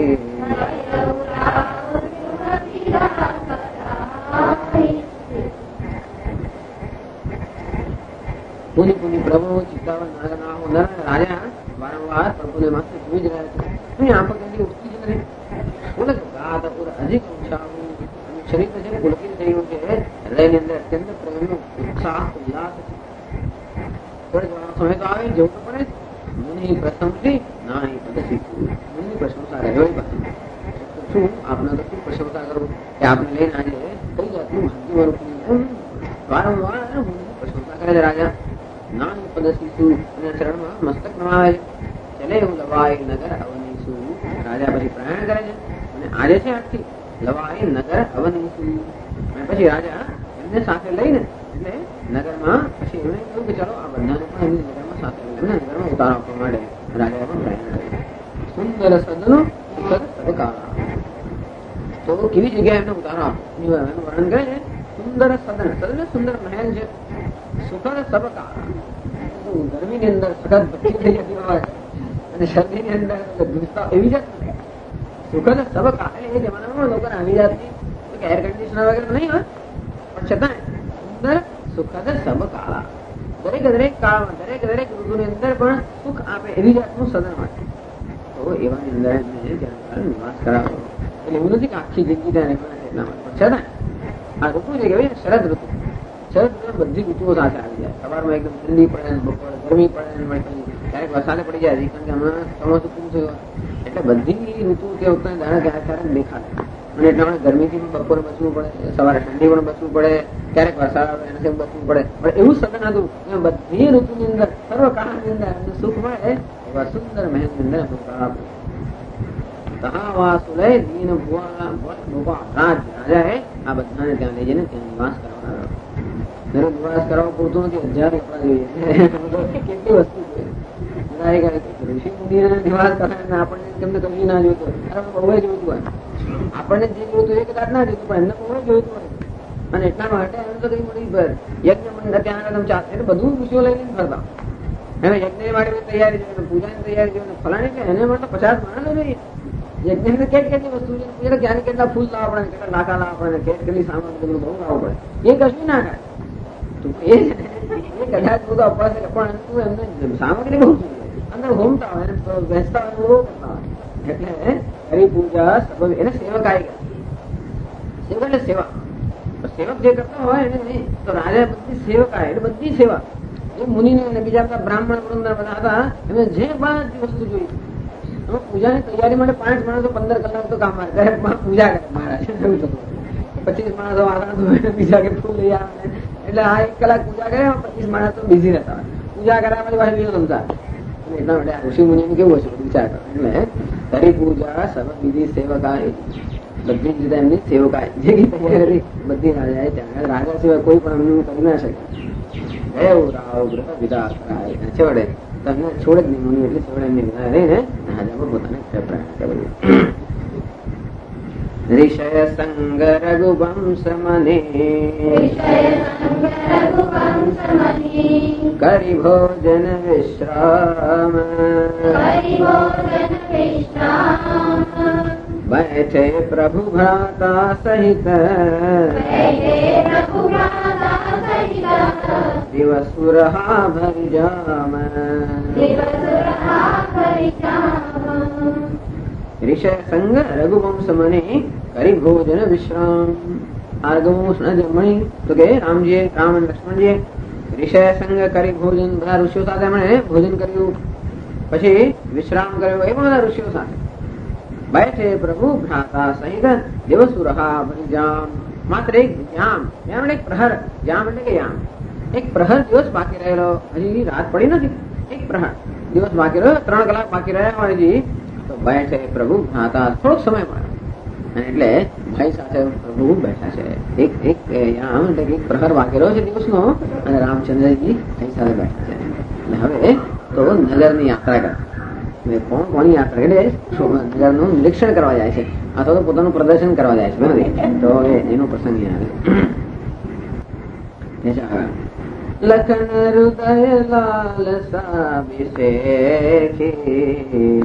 પુનિ પુનિ પ્રભુ ચિત્તાવન રાજા વારંવાર પ્રભુને માત્ર જોઈ જ રહ્યા છે આંખો તેની ઉઠતી જ નથી ઉલક ગાત ઉર અધિક ઉત્સાહુ શરીર છે પુલકિત થયું છે હૃદયની અંદર અત્યંત પ્રેમનો ઉત્સાહ ઉલ્લાસ છે થોડે સમય તો આવે જવું તો પડે મુનિ પ્રશંસી ના પદસી મુનિ પ્રશંસા રહ્યો શું આપણે તો શું પ્રશંસા કરવું કે આપણે લઈને આજે કઈ જાતનું ભાગ્યવાળું વારંવાર મુનિ પ્રશંસા કરે છે રાજા ના પદસી અને શરણમાં મસ્તક નમાવે છે ચલે હું લવાય નગર અવનીશું રાજા પછી પ્રયાણ કરે છે અને આજે છે આખી લવાય નગર અવનીશું અને પછી રાજા એમને સાથે લઈને એટલે નગરમાં પછી એમણે કહ્યું કે ચલો આ બધાને પણ એમની નગરમાં સાથે લઈને નગરમાં ઉતારો આપવા માટે રાજાએ પણ પ્રયાણ કર્યું સુંદર સદનો સુખદ સબકારા તો કેવી જગ્યાએ એમને ઉતારો આપો એનું વર્ણન કરે છે સુંદર સદન સદન સુંદર મહેલ છે સુખદ સબકારા ગરમીની અંદર સખત ભઠ્ઠી થઈ જતી હોય અને શરદીની અંદર ધૂસતા એવી જાત સુખદ સબકા એટલે એ જમાનામાં લોકોને આવી જાતની એર કન્ડિશનર વગેરે નહીં હોય પણ છતાં સુંદર સુખદ સબકાળા દરેક કાળમાં દરેક ઋતુની અંદર પણ સુખ આપે એવી જાતનું સદન હોય તો એવાની અંદર નિવાસ કરાવો એટલે એવું નથી કે આખી જિંદગી ત્યાં એટલા માટે છતાં આ ઋતુ જે કહેવાય શરદ ઋતુ શરદ બધી ઋતુઓ સાથે આવી જાય સવારમાં એકદમ ઠંડી પડે બપોરે ગરમી પડે ક્યારેક વરસાદે પડી જાય કારણ કે હમણાં ચોમાસું પૂરું થયું એટલે બધી ઋતુ તે વખતે દાણા ક્યારેક દેખાડે અને એટલા માટે ગરમીથી બપોરે બચવું પડે સવારે ઠંડી પણ બચવું પડે ક્યારેક વરસાદ આવે એનાથી બચવું પડે પણ એવું સદન હતું બધી ઋતુની અંદર સર્વ કાળની અંદર એમને સુખ મળે એવા સુંદર મહેલની અંદર એમનું કાળ વાસુલય દીન ભુવા રાજાએ આ બધાને ત્યાં લઈ જઈને ત્યાં નિવાસ કરવાનો નિવાસ કરવા પૂરતું નથી, 1000 કપડા જોઈએ. કેટલી વસ્તુ છે. ઋષિ મુનિ નિવાસ કરે આપણને તેમને કશું ના જોઈતું હોય, બહુ જોઈતું હોય. આપણને જે જોઈતું એ કદાચ ના જોઈતું, પણ એમને બહુ જોઈતું હોય. અને એટલા માટે એમ તો કઈ મળી ભર યજ્ઞ મંડળ ત્યાં ચાલે એટલે બધું ઋષિઓ લઈને ફરતા. હવે યજ્ઞ માટે તૈયારી જોઈએ, પૂજાની તૈયારી જોઈએ, ફલાણી છે એને માટે 50 માણસો જોઈએ. યજ્ઞ કેટલી વસ્તુ છે, ક્યાં કેટલા ફૂલ લાવવા પડે, કેટલા લાકા લાવવા પડે, કેટલી સામાન બહુ લાવવું પડે, એ કશું ના થાય. એ કદાચ બધું અપાશે પણ એમને સામગ્રી બહુ અંદર હોમતા હોય, બેસતા હોય, બહુ કરતા હોય. એટલે હરી પૂજા એને સેવક આવી ગયા. સેવક એટલે સેવા. સેવક જે કરતા હોય એને નહીં તો રાજા બધી સેવક આવે એટલે બધી સેવા. જે મુનિ ને બીજા બધા બ્રાહ્મણ વૃંદ બધા હતા એમને જે બધી વસ્તુ જોઈ. પૂજાની તૈયારી માટે 5 માણસો 15 કલાક તો કામ કરે, પૂજા કરે મહારાજ. એવું થતું 25 માણસો વાળા બીજા કે ફૂલ લઈ આવે એટલે આ 1 કલાક પૂજા કરે, 25 માણસ તો બિઝી રહેતા હોય. પૂજા કર્યા પછી પાછી બીજો રમતા. એટલા માટે ઋષિ મુનિ કેવું હશે વિચાર કરો. એટલે હરી પૂજા સર્વ વિધિ સેવકાય, બધી જ રીતે એમની સેવકાય જે તૈયારી બધી રાજાએ ત્યાં રાજા સિવાય કોઈ પણ એમનું કરી ના શકે. એવું રાવ ગ્રહ વિદા કરાય છેવડે તમને છોડે જ નહીં મુનિ એટલે છોડે એમની વિદા રહીને રાજા પર પોતાને પ્રાણ ઋષય સંગ રઘુવંશ મને કરી ભોજન વિશ્રામ बैठे प्रभु भ्राता सहित दिवसुरहा भरि जाम ऋषय संग रघुवंश मणि કરી ભોજન વિશ્રામ. આ રઘુવંશ મણિ તો કે રામજી રામ અને લક્ષ્મણજી ઋષય સંગ કરી ભોજન, બધા ઋષિઓ સાથે એમણે ભોજન કર્યું, પછી વિશ્રામ કર્યો એ બધા ઋષિઓ સાથે. बैठे प्रभु भ्राता सहित दिवसुरहा जाम. मात्र एक जाम એટલે એક પ્રહર, જામ એટલે કે યામ, એક પ્રહર દિવસ બાકી રહેલો, હજી રાત પડી નથી, એક પ્રહર દિવસ બાકી રહ્યો, 3 કલાક બાકી રહ્યા હોય હજી, તો બેઠે પ્રભુ ભ્રાતા થોડોક સમય મળે એટલે ભાઈ સાથે પ્રભુ બેઠા છે. એક યામ એટલે એક પ્રહર બાકી રહ્યો છે દિવસનો અને રામચંદ્રજી ભાઈ સાથે બેઠા છે. હવે તો નગરની યાત્રા કરે. કોણ કોની યાત્રા એટલે નગરનું નિરીક્ષણ કરવા જાય છે અથવા તો પોતાનું પ્રદર્શન કરવા જાય છે, તો એનો પ્રસંગ આવે. લખન હૃદય લાલસા વિશેખી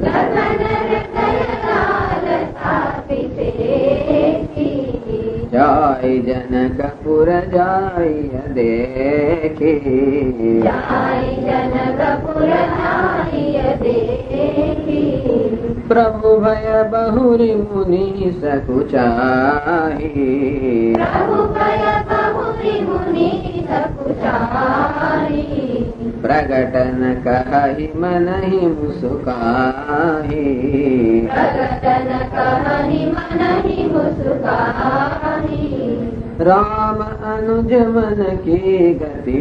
જાય જનકપુર જાય દેખી પ્રભુ ભય બહુરી મુનિ સકુચાહી પ્રગટન કહી મનહિ મુસુકાહી राम अनुज मन की गति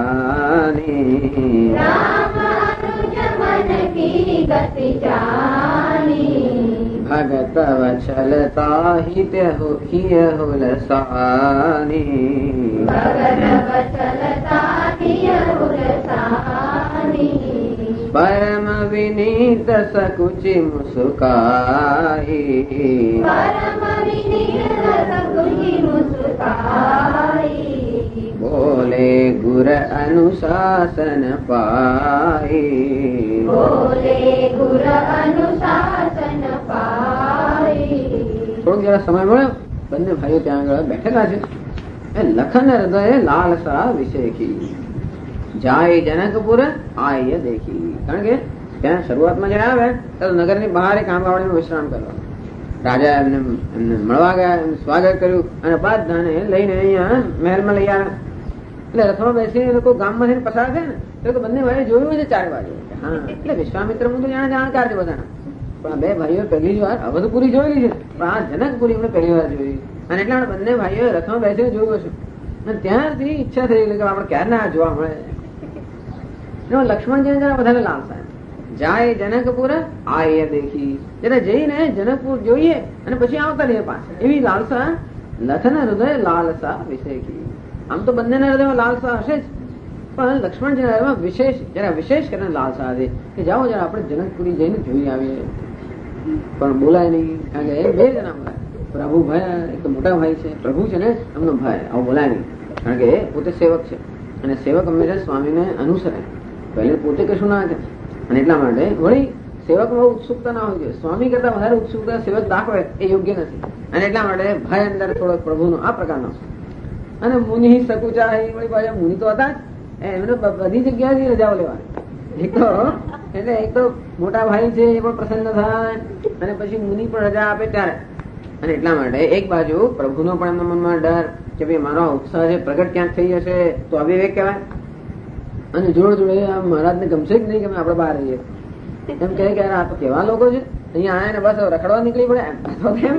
जानी भगत वचलता हित परम विनीत सकुचि मुस्काई बोले गुर अनुशासन पाई થોડોક જરા સમય મળ્યો, બંને ભાઈઓ ત્યાં આગળ બેઠેલા છે. લખન હૃદય લાલસા વિશેખી જાય જનકપુર આય દેખી. કારણ કે ત્યાં શરૂઆતમાં જયારે આવે તો નગરની બહાર એક આંબાવાડીમાં વિશ્રામ કરવા. રાજા એમને મળવા ગયા, એમનું સ્વાગત કર્યું અને બધાને લઈને અહીંયા મહેલમાં લઈ આવ્યા. એટલે રથમાં બેસીને લોકો ગામમાંથી પસાર થાય ને તો બંને ભાઈઓ જોયું છે 4 બાજુ. હા, એટલે વિશ્વામિત્ર હું તો જાણકાર છે બધાના, પણ 2 ભાઈઓ પહેલી જ વાર અવધપુરી જોયેલી છે, પણ આ જનકપુરી એમને પહેલી વાર જોઈ. અને એટલા બંને ભાઈઓ રથમાં બેસીને જોયું હશે અને ત્યાંથી ઈચ્છા થઈ કે આપણે ક્યારે ના જોવા મળે. લક્ષ્મણજી જરા વધારે લાલસા જાય જનકપુર આય દેખી, જરા જઈને જનકપુર જોઈએ અને પછી આવતા રહીએ પાછા, એવી લાલસા લખન હૃદય લાલસા વિશેખી. આમ તો બંનેના હૃદયમાં લાલસા હશે જ, પણ લક્ષ્મણજીના હૃદયમાં વિશેષ કરીને લાલસા હતી કે જાઓ જરા આપણે જનકપુરી જઈને જોઈ આવીએ. પણ બોલાય નહીં, કારણ કે બે જણા બોલાય. પ્રભુ ભાઈ એક તો મોટા ભાઈ છે, પ્રભુ છે ને એમનો ભાઈ, આવું બોલાય નહીં, કારણ કે પોતે સેવક છે અને સેવક હંમેશા સ્વામીને અનુસરે, પહેલે પોતે કશું ના કરે. અને એટલા માટે વળી સેવકમાં ઉત્સુકતા ના હોય જોઈએ, સ્વામી કરતા વધારે ઉત્સુકતા સેવક દાખવે એ યોગ્ય નથી. અને એટલા માટે ભાઈ અંદર થોડો પ્રભુનો આ પ્રકારનો. અને મુનિ સકુચા વળી પાછા મુનિ તો હતા જ, એમને બધી જગ્યાએથી રજાઓ લેવાની. એક તો મોટા ભાઈ છે એ પણ પ્રસન્ન થાય અને પછી મુનિ પણ રજા આપે ત્યારે. અને એટલા માટે એક બાજુ પ્રભુનો પણ એમના મનમાં ડર કે ભાઈ મારો ઉત્સાહ છે પ્રગટ ક્યાંક થઈ જશે તો અવિવેક કહેવાય. અને જોડે જોડે મહારાજને ગમશે જ નહીં કે આપણે બહાર રહીએ, એમ કહે કે આ તો કેવા લોકો છે અહીંયા આયા ને બસ રખડવા નીકળી પડે. એમ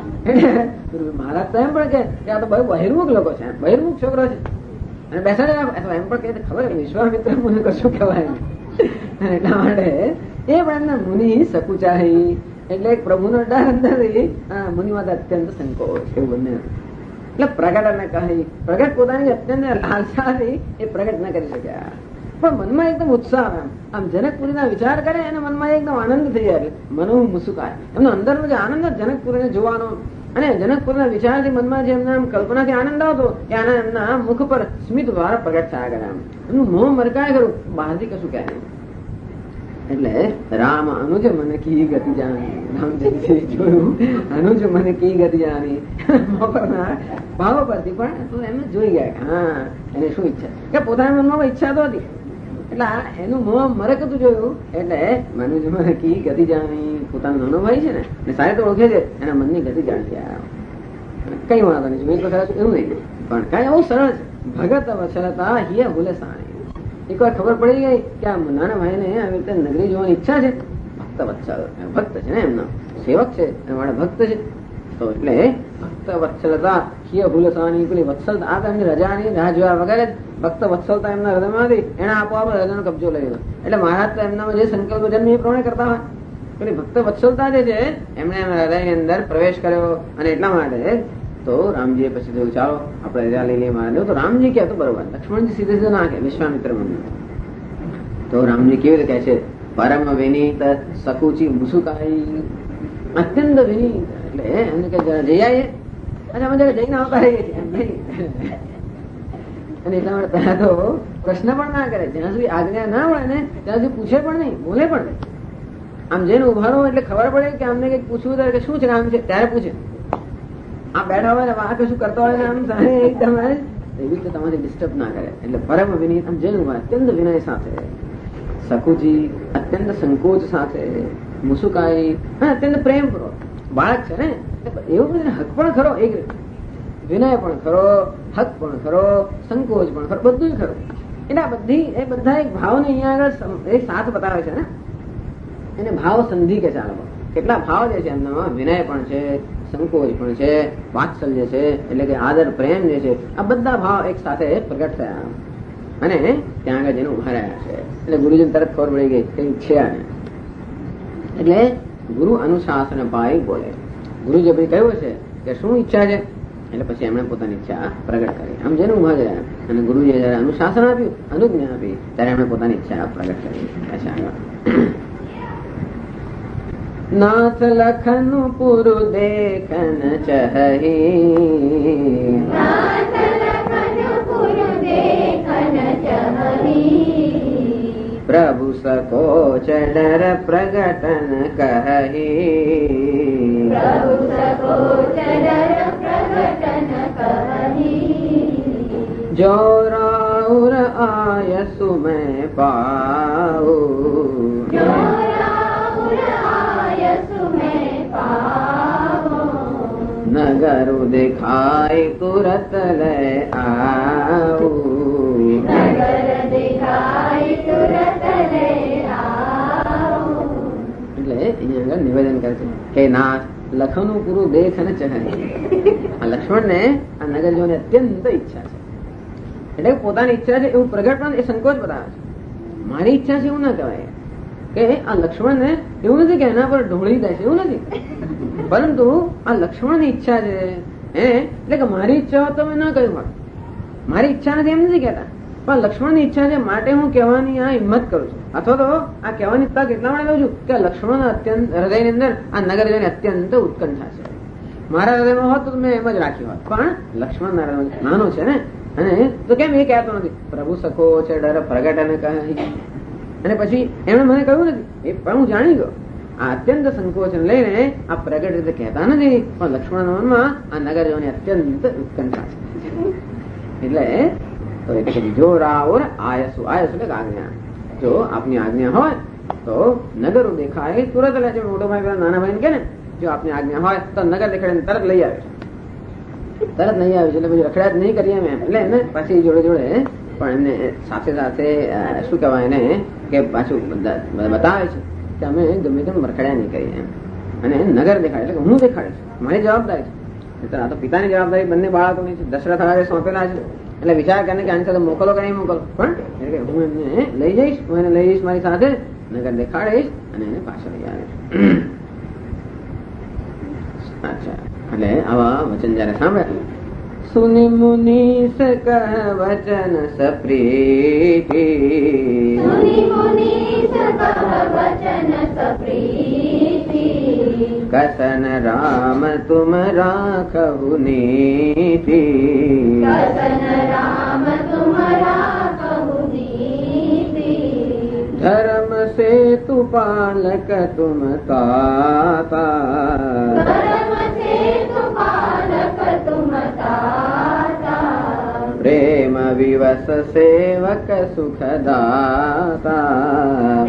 પણ મહારાજ તો એમ પણ કે આ તો બહુ બહિર્મુખ લોકો છે, બહિર્મુખ છોકરો છે અને બેસાડે એમ પણ કે ખબર વિશ્વામિત્ર મુનિ કશું કહેવાય. એટલા માટે એ પણ એમના મુનિ સકુચાહી એટલે એક પ્રભુનો ડર અંદર મુનિમાં અત્યંત સંકોચ એવું બંને. એટલે પ્રગટ અને કહી પ્રગટ પોતાની અત્યંત લાલસા હતી એ પ્રગટ ન કરી શક્યા, પણ મનમાં એકદમ ઉત્સાહ આમ જનકપુરીના વિચાર કરે અને મનમાં એકદમ આનંદ થઈ જાય, મનો મુસુકાય. એમનો અંદરનો જે આનંદ જનકપુરીને જોવાનો અને જનકપુરના વિચારથી મનમાં જે એમના કલ્પનાથી આનંદ આવતો એ આનંદ એમના મુખ પર સ્મિત દ્વારા પ્રગટ થયા કરે. એમનું મોં મરકાય ખરું, બહારથી કશું કહે નહીં. એટલે રામ અનુજ મને કી ગતિ જાણી, રામજી જોયું અનુજ મને કી ગતિ જાણી ભાવ પરથી પણ એમને જોઈ ગયા હા એને શું ઈચ્છા કે પોતાના મનમાં ઈચ્છા તો હતી. એટલે એનું મોં મરકતું જોયું એટલે મનુજ મને કી ગતિ જાણી, પોતાનો નાનો ભાઈ છે ને સારી તો ઓળખે છે, એના મનની ગતિ જાણતી. કઈ વાંધો નહીં, જોઈ તો ખરા એવું નહીં, પણ કઈ એવું સરળ છે. ભગત વત્સલતા હિય ભૂલે સાણી. એક વાર ખબર પડી ગઈ કે આ નાના ભાઈને આવી રીતે નગરી જોવાની ઈચ્છા છે. ભક્ત વત્સલ ભક્ત છે ને એમનો સેવક છે એના ભક્ત છે, તો એટલે ભક્ત વત્સલતા હિય ભૂલે સાણી. પેલી વત્સલતા આ એમની રજાની રાહ જોયા વગર જ ભક્ત વત્સલતા એમના હૃદયમાં હતી, એને આપોઆપ હૃદયનો કબજો લઈ લીધો. એટલે મહારાજ તો એમનામાં જે સંકલ્પ જન્મ એ પ્રમાણે કરતા હોય. પેલી ભક્ત વત્સલતા જે છે એમણે હૃદયની અંદર પ્રવેશ કર્યો. અને એટલા માટે તો રામજીએ પછી જોયું ચાલો આપણે રજા લઈ લઈએ મહારાજ. તો રામજી કહે તો બરોબર, લક્ષ્મણજી સીધે સીધે ના કહે વિશ્વામિત્ર મુનિ. તો રામજી કેવી રીતે કહે છે પરમ વિનીત સકુચી મુસુકાઈ, અત્યંત વિનીત. એટલે એમને કે જઈ આવીએ, અચ્છા અમે જઈને આવતા રહીએ છીએ એમ નહીં. અને એટલા માટે પહેલા તો પ્રશ્ન પણ ના કરે, જ્યાં સુધી આજ્ઞા ના મળે ને ત્યાં સુધી પૂછે પણ નહીં, બોલે પણ નહીં. આમ જઈને ઉભા રહો એટલે ખબર પડે કે અમને કઈક પૂછવું કે શું છે કામ છે ત્યારે પૂછે. આ બેઠા હોય ને આ કશું કરતા હોય ને આમ એકદમ એવી રીતે તમારી ડિસ્ટર્બ ના કરે. એટલે પરમ વિનીત આમ જઈને ઉભા અત્યંત વિનય સાથે, સકુજી અત્યંત સંકોચ સાથે, મુસુકાઈ અત્યંત પ્રેમ કરો. બાળક છે ને એવું બધું હક પણ ખરો, એક રીતે વિનય પણ ખરો, હક પણ ખરો, સંકોચ પણ ખરો, બધું ખરું. એટલે એ બધા એક ભાવને અહીંયા આગળ એક સાથ બતાવે છે ને, એને ભાવ સંધિ કે ચાલો કેટલા ભાવ જે છે એમનામાં વિનય પણ છે, સંકોચ પણ છે, વાત્સલ્ય છે એટલે કે આદર પ્રેમ જે છે, આ બધા ભાવ એક સાથે પ્રગટ થયા અને ત્યાં આગળ જેને ઉભા રહ્યા છે. એટલે ગુરુજીને તરત ખબર પડી ગઈ કઈ છે આને. એટલે ગુરુ અનુશાસન પાઈ બોલે. ગુરુજી ભાઈ કહ્યું છે કે શું ઈચ્છા છે, એટલે પછી એમણે પોતાની ઈચ્છા પ્રગટ કરી. આમ જેને ઉભા રહ્યા અને ગુરુજીએ જયારે અનુશાસન આપ્યું, અનુજ્ઞા આપી, ત્યારે એમણે પોતાની ઈચ્છા પ્રગટ કરી. નાથ લખન પુરુ દેખન ચહી, પ્રભુ સકોચ ડર પ્રગટન કહી, જો રાઉર આયસુ મેં પાઉ, નગરુ દેખાય તુરત લે આવું, એટલે અહીંયા આગળ નિવેદન કરે છે કે નાથ લખનું પૂરું દેખ અને ચહે. આ લક્ષ્મણ ને આ નગર જોવાની અત્યંત ઈચ્છા છે, એટલે પોતાની ઈચ્છા છે એવું પ્રગટ પણ એ સંકોચ બતાવે છે. મારી ઈચ્છા છે એવું ના કહેવાય કે આ લક્ષ્મણ ને એવું નથી કે એના પર ઢોળી દે છે, એવું નથી. પરંતુ આ લક્ષ્મણ ની ઈચ્છા છે એટલે કે મારી ઈચ્છા તો મેં ના કહ્યું હોત, મારી ઈચ્છા નથી એમ નથી કહેતા, પણ લક્ષ્મણની ઈચ્છા છે માટે હું કહેવાની આ હિંમત કરું છું, અથવા તો આ કહેવાની તક એટલા માટે લઉં છું કે લક્ષ્મણના અત્યંત હૃદયની અંદર આ નગર જોઈને અત્યંત ઉત્કંઠા છે. મારા હૃદયમાં હોત તો મેં એમ જ રાખ્યું હોત, પણ લક્ષ્મણના હૃદયમાં નાનો છે ને, અને તો કેમ એ કહેતો નથી પ્રભુ સખો છે ડર પ્રગટ અને કહી, અને પછી એમણે મને કહ્યું નથી એ પણ હું જાણી ગયો આ અત્યંત સંકોચન લઈને આ પ્રગટ રીતે કહેતા નથી, પણ લક્ષ્મણના મનમાં આ નગર જોઈને અત્યંત ઉત્કંઠા છે. એટલે તો એટલે કે જો રાવર આયસુ, આયસ એટલે આજ્ઞા, જો આપની આજ્ઞા હોય તો નગરો દેખાય તુરત લે છે. મોટો ભાઈ પેલા નાના ભાઈ કે ને જો આપની આજ્ઞા હોય તો નગર દેખાડીને તરત લઈ આવે છે, તરત નહીં આવે છે. એટલે પછી રખડાટ નહીં કરીએ એમ, એટલે એને પાછી જોડે જોડે પણ એમને સાથે સાથે શું કહેવાય એને કે પાછું બતાવે છે કે અમે ગમે તેમ રખડ્યા નહીં કરીએ એમ, અને નગર દેખાડે એટલે હું દેખાડીશ, મારી જવાબદારી છે. આ તો પિતાની જવાબદારી બંને બાળકોની છે, દશરથ હવે સોંપેલા છે. એટલે વિચાર કરીને કે આની સાથે મોકલો કે નહીં મોકલો, પણ એટલે હું એમને લઈ જઈશ, હું એને લઈ જઈશ મારી સાથે, નગર દેખાડીશ અને એને પાછળ લઈ આવીશ. અચ્છા, એટલે આવા વચન જયારે સાંભળે સુનિ મુનિ સકહ વચન સપ્રીતિ, કસન રામ તુમ રાખહુ નીતિ, ધર્મ સેતુ પાલક તુમ તાતા, પ્રેમ વિવસ સેવક સુખદાતા,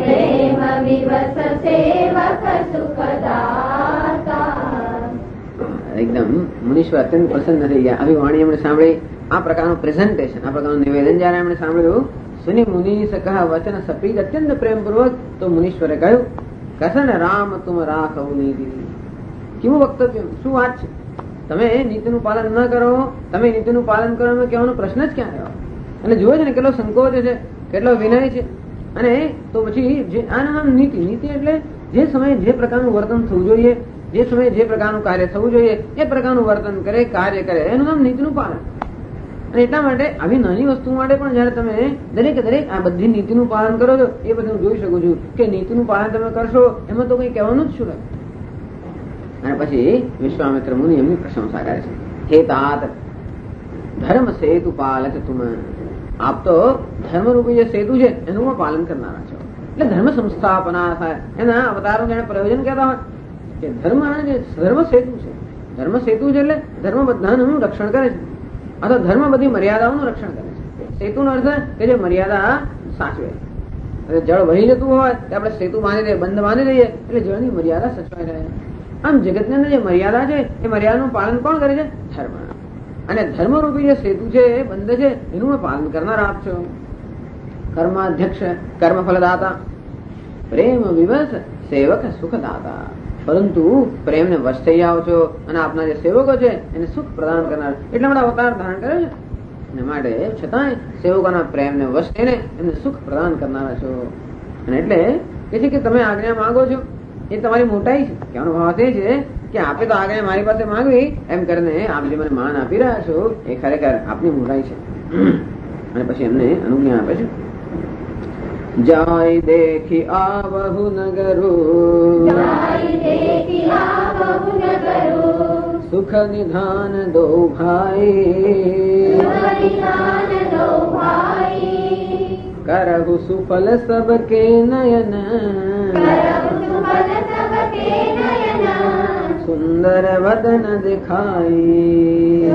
એકદમ મુનીશ્વર અત્યંત પ્રસન્ન થઈ ગયા. આવી વાણી એમણે સાંભળી, આ પ્રકારનું પ્રેઝન્ટેશન, આ પ્રકારનું નિવેદન જયારે એમણે સાંભળ્યું, સુનિ મુનિ સકહ વચન સપ્રીત, અત્યંત પ્રેમપૂર્વક, તો મુનીશ્વરે કહ્યું કસન રામ તુમ રાખહુ નીતિ. કેવું વક્તવ્ય, શું વાત છે, તમે નીતિનું પાલન ન કરો, તમે નીતિનું પાલન કરો એમાં કહેવાનો પ્રશ્ન જ ક્યાં રહ્યો. એટલે જુઓ છે ને કેટલો સંકોચ છે, કેટલો વિનય છે. અને તો પછી આનું નામ નીતિ. નીતિ એટલે જે સમયે જે પ્રકારનું વર્તન થવું જોઈએ, જે સમયે જે પ્રકારનું કાર્ય થવું જોઈએ એ પ્રકારનું વર્તન કરે, કાર્ય કરે, એનું નામ નીતિનું પાલન. અને એટલા માટે આવી નાની વસ્તુ માટે પણ જયારે તમે દરેક આ બધી નીતિનું પાલન કરો છો, એ બધું હું જોઈ શકું છું કે નીતિનું પાલન તમે કરશો એમાં તો કઈ કહેવાનું જ શું રહે. અને પછી વિશ્વામિત્ર મુનિ એમની પ્રશંસા કરે છે, હે તાત ધર્મ સેતુ પાલક તુમ, આપ તો ધર્મરૂપી જે સેતુ છે એનું પાલન કરનારા છો. એટલે ધર્મ સંસ્થાપના થાય એના અવતારો જેને પ્રયોજન કહેતા હોય કે ધર્મ સેતુ છે. ધર્મ સેતુ છે એટલે ધર્મ બધાનું રક્ષણ કરે છે, અથવા ધર્મ બધી મર્યાદાઓનું રક્ષણ કરે છે. સેતુનો અર્થ કે જે મર્યાદા સાચવે. જળ વહી જતું હોય તો આપણે સેતુ બાંધી દઈએ, બંધ બાંધી દઈએ એટલે જળની મર્યાદા સચવાઈ રહે. આમ જગતની અંદર જે મર્યાદા છે એ મર્યાદાનું પાલન કોણ કરે છે? ધર્મ. અને ધર્મરૂપી જે સેતુ છે, બંધ છે, એનું પાલન કરનાર આપ છો. કર્માધ્યક્ષ, કર્મ ફલદાતા, પ્રેમ વિવશ સેવક સુખદાતા. પરંતુ પ્રેમને વશ થઈ આવો છો અને આપના જે સેવકો છે એને સુખ પ્રદાન કરનાર, એટલા માટે અવતાર ધારણ કરે છે. એના માટે છતાંય સેવકોના પ્રેમને વશ થઈને એમને સુખ પ્રદાન કરનારા છો. અને એટલે કે છે કે તમે આજ્ઞા માંગો છો એ તમારી મોટાઈ છે. કહેવાનો ભાવ તે છે કે આપે તો આજ્ઞા મારી પાસે માંગવી એમ કરીને આપ જે મને માન આપી રહ્યા છો એ ખરેખર આપની મોટાઈ છે. અને પછી એમને અનુજ્ઞા આપે છે, જાય દેખી આવહુ નગરો, સુખ નિધાન દો ભાઈ, કરહુ સુફલ સબકે નયન, સુંદર વદન દેખાય.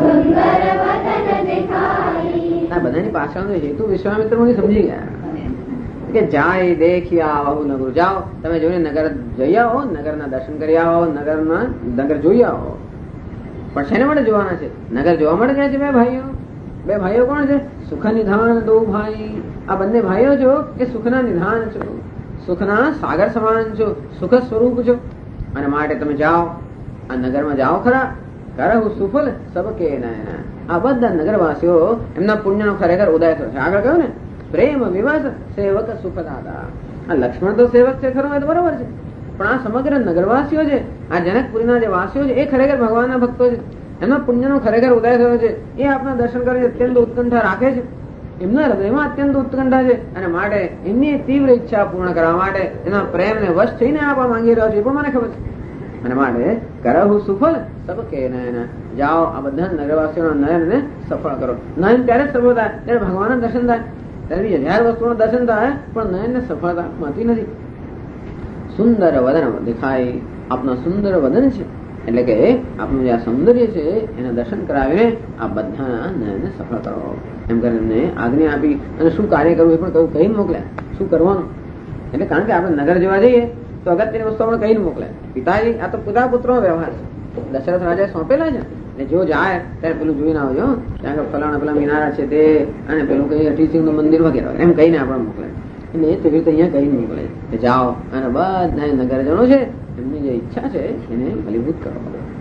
આ બધાની પાછળનો હેતુ વિશ્વામિત્ર મુનિ સમજી ગયા કે જાય દેખી આવો નગર, જાઓ તમે જોઈને નગર જઈ આવો, નગરના દર્શન કરી આવો, નગર જોઈ આવો. પણ શેને માટે જોવાના છે? નગર જોવા માટે જાય છે બે ભાઈઓ. બે ભાઈઓ કોણ છે? સુખ નિધાન દો ભાઈ. આ બંને ભાઈઓ છો કે સુખના નિધાન છો, સુખના સાગર સમાન છો, સુખ સ્વરૂપ છો. અને માટે તમે જાઓ, આ નગરમાં જાઓ ખરા. કરહુ સુફલ સબકે નયન. આ બધા નગરવાસીઓ એમના પુણ્યનો ખરેખર ઉદય થયો છે. આગળ કહ્યું ને, પ્રેમ વિવશ સેવક સુખદાતા. આ લક્ષ્મણ તો સેવક છે ખરો, એ તો બરોબર છે, પણ આ સમગ્ર નગરવાસીઓ છે, આ જનકપુરીના જે વાસીઓ છે એ ખરેખર ભગવાનના ભક્તો છે. એમના પુણ્યનો ખરેખર ઉદય થયો છે, એ આપના દર્શન કરીને અત્યંત ઉત્કંઠા રાખે છે, એમના હૃદયમાં અત્યંત ઉત્કંઠા છે, અને માટે એમની તીવ્ર ઈચ્છા પૂર્ણ કરવા માટે એના પ્રેમને વશ થઈને આપવા માંગી રહ્યો છે, એ પણ મને ખબર છે. અને માટે કરહુ સુફળ સબકે નયન, જાઓ આ બધા નગરવાસીઓના નયનને સફળ કરો. નયન ત્યારે જ સફળ થાય ત્યારે ભગવાનના દર્શન થાય, ત્યારે 1000 વસ્તુનું દર્શન થાય પણ નયનને સફળતા મળતી નથી. સુંદર વદન દેખાય, આપનું સુંદર વદન છે એટલે કે આપનું જે આ સૌંદર્ય છે એના દર્શન કરાવીને આ બધા નયનને સફળ કરો એમ કરીને એમને આજ્ઞા આપી. અને શું કાર્ય કરવું એ પણ કહ્યું, કહીને મોકલ્યા શું કરવાનું. એટલે કારણ કે આપણે નગર જવા જઈએ તો અગત્યની વસ્તુ આપણે કહીને મોકલાય. પિતાજી આ તો પિતા પુત્રનો વ્યવહાર છે, દશરથ રાજાએ સોંપેલા છે ને જો જાય ત્યારે પેલું જોઈને આવજો, ત્યાં કે ફલાણા પેલા મિનારા છે તે, અને પેલું કઈ અઠીસિંહનું મંદિર વગેરે એમ કહીને આપણે મોકલાય. એટલે એ તેવી રીતે અહીંયા કહીને મોકલે કે જાઓ અને બધા નગરજનો છે એમની જે ઈચ્છા છે એને ફલીભૂત કરો.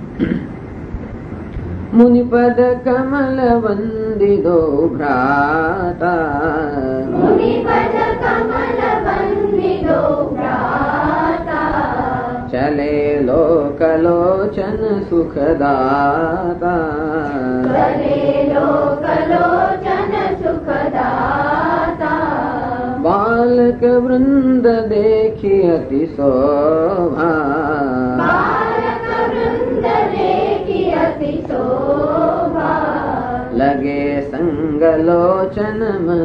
મુનિપદ કમલ વંદિદો ભ્રાતા, મુનિપદ કમલ વંદિદો ભ્રાતા, ચલે લોકલોચન સુખદાતા, ચલે લોકલોચન સુખદાતા, બાલક વૃંદ દેખી અતિ શોભા, બાલક વૃંદ દેખી અતિ શોભા, લગે સંગલોચન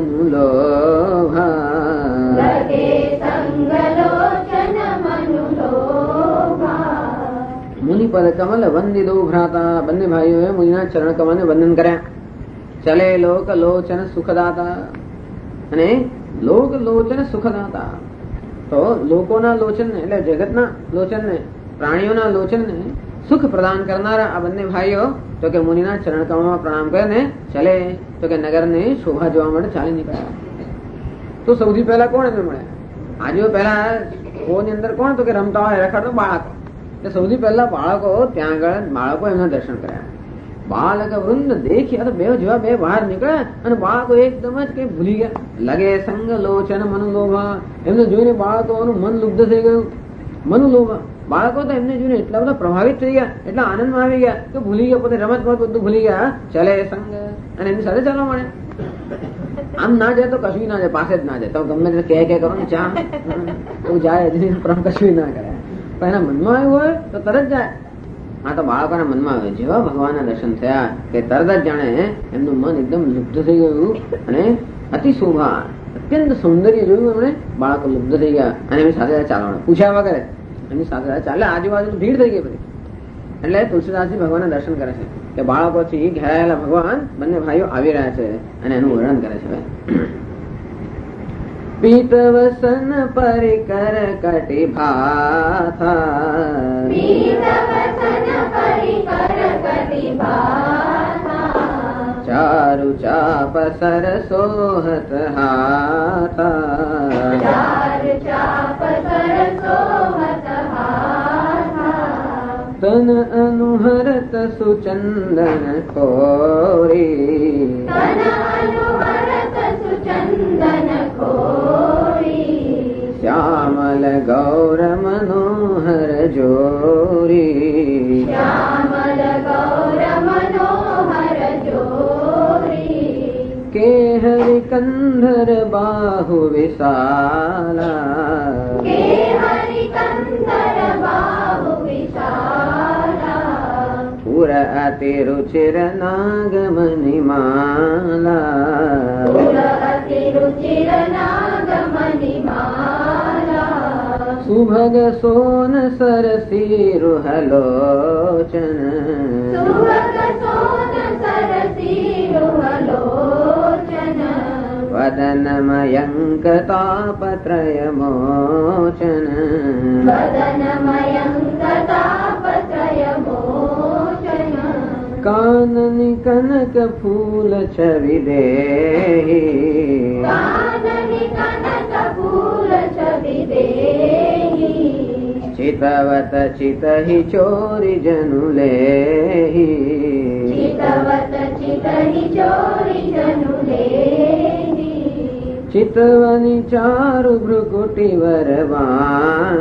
મનુલોભા, લગે સંગલોચન મનુલોભા. મુનિપદ કમલ વંદિદો ભ્રાતા, બંને ભાઈઓએ મુનિના ચરણ કમલને વંદન કર્યા. ચલે લોક લોચન સુખદાતા, અને લોક લોચન સુખદાતા, તો લોકોના લોચનને એટલે જગતના લોચનને, પ્રાણીઓના લોચનને સુખ પ્રદાન કરનારા આ બંને ભાઈઓ તો કે મુનિના ચરણ કમળમાં પ્રણામ કરીને ચલે તો કે નગરની શોભા જોવા માટે ચાલી નીકળ્યા. તો સૌથી પહેલા કોણ એમને મળ્યા? આજે પહેલા કોની અંદર કોણ તો કે રમતા હોય રખડતો બાળકો, એટલે સૌથી પહેલા બાળકો ત્યાં આગળ બાળકો એમના દર્શન કર્યા. બાળક વૃંદ દેખી, આ તો બે જેવા બે બહાર નીકળ્યા અને બાળકો એકદમ જ કઈ ભૂલી ગયા. લગે સંગ લોચન મનુલોભા, એમને જોઈને બાળકોનું મન લુબ્ધ થઈ ગયું. મનુલોભા, બાળકો તો એમને જોઈને એટલા બધા પ્રભાવિત થઈ ગયા, એટલા આનંદમાં આવી ગયા કે ભૂલી ગયા, પોતે રમત બધું ભૂલી ગયા. ચલે સંગ, અને એમની સાથે ચાલવા મળે. આમ ના જાય તો કશું ના જાય, પાસે જ ના જાય. તમે ગમે તે કહે કરો ને ચા તો જાય, કશું ના કરે. પણ એના મનમાં આવ્યું હોય તો તરત જાય. આ તો બાળકોના મનમાં આવે, જેવા ભગવાનના દર્શન થયા કે તરત જ જાણે એમનું મન એકદમ લુબ્ધ થઈ ગયું અને અતિ શોભા, અત્યંત સૌંદર્ય જોયું એમણે, બાળકો લુબ્ધ થઈ ગયા અને એમની સાથે ચાલવાનું પૂછ્યા વગર એમની સાથે ચાલે. આજુબાજુ ભીડ થઈ ગઈ બધી. એટલે તુલસીદાસજી ભગવાનના દર્શન કરે છે કે બાળકોથી ઘેરાયેલા ભગવાન બંને ભાઈઓ આવી રહ્યા છે અને એનું વર્ણન કરે છે. પીતવસન પરિકર કટિ ભાથા, પીતવસન પરિકર કટિ ભાથા, ચારુ ચાપ સરસોહત હાથા, ચાર ચાપ સરસોહત હાથા, તન અનુહરત સુચંદન ખોરી, તન અનુહરત સુચંદન ખોરી, શ્યામલ ગૌર મનોહર જોરી, શ્યામલ ગૌર મનોહર જોરી, કે હરિ કંધર બાહુ વિશાલા, કે હરિ કંધર બાહુ વિશાલા, પુર અતિ રુચિર નાગમની માલા, પુર અતિ રુચિર નાગમની માલા, સુભગ સોન સરસી રૂહલોચન, સુભગ સોન સરસી રૂહલોચન, વદન મયંક તાપત્રય મોચન, વદન મયંક તાપત્રય મોચન, કાનની કનક ફૂલ છવિ દેહી, કાનની કનક ફૂલ છવિ દેહી, ચિતવત ચિતહિ ચોરી જનુ લેહી, ચિતવત ચિતહિ ચોરી જનુ લેહી, ચિતવની ચારુ ભ્રુકુટી વર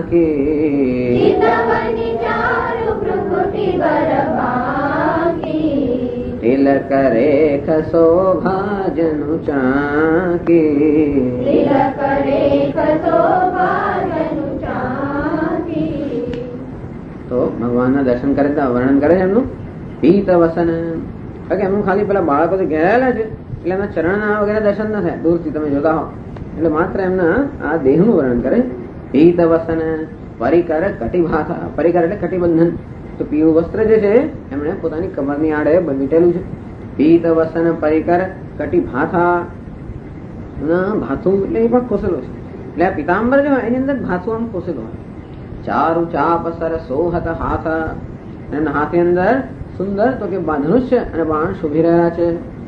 બાંકી, ચિતવની ચારુ ભ્રુકુટી વર બાંકી, તિલક રેખ શોભાજનું ચાંકી તિલક રેખ શોભાજનું ચાંકી. તો ભગવાનના દર્શન કરે વર્ણન કરે છે એમનું પીત વસન. એમનું ખાલી પેલા બાળકો તો ઘેરાયેલા છે એટલે એમના ચરણના વગેરે દર્શન ના થાય, દૂરથી તમે જોતા હો. એટલે માત્ર એમના આ દેહનું વર્ણન કરે. પીત વસન પરિકર કટિભાથા. પરિકર એટલે કટિબંધન. તો પીળું વસ્ત્ર જે છે એમણે પોતાની કમરની આડે વીટેલું છે. પીત વસન પરિકર કટિભાથા. ભાથું એટલે એ પણ ખોસેલો છે. એટલે આ પિતાંબર જે હોય એની અંદર ભાથું આમ ખોસેલો હોય. ચારુ ચાપ સર સોહત હાથ. એમના હાથની અંદર સુંદર તો કે ધનુષ્ય અને બાણ શોભી રહ્યા છે.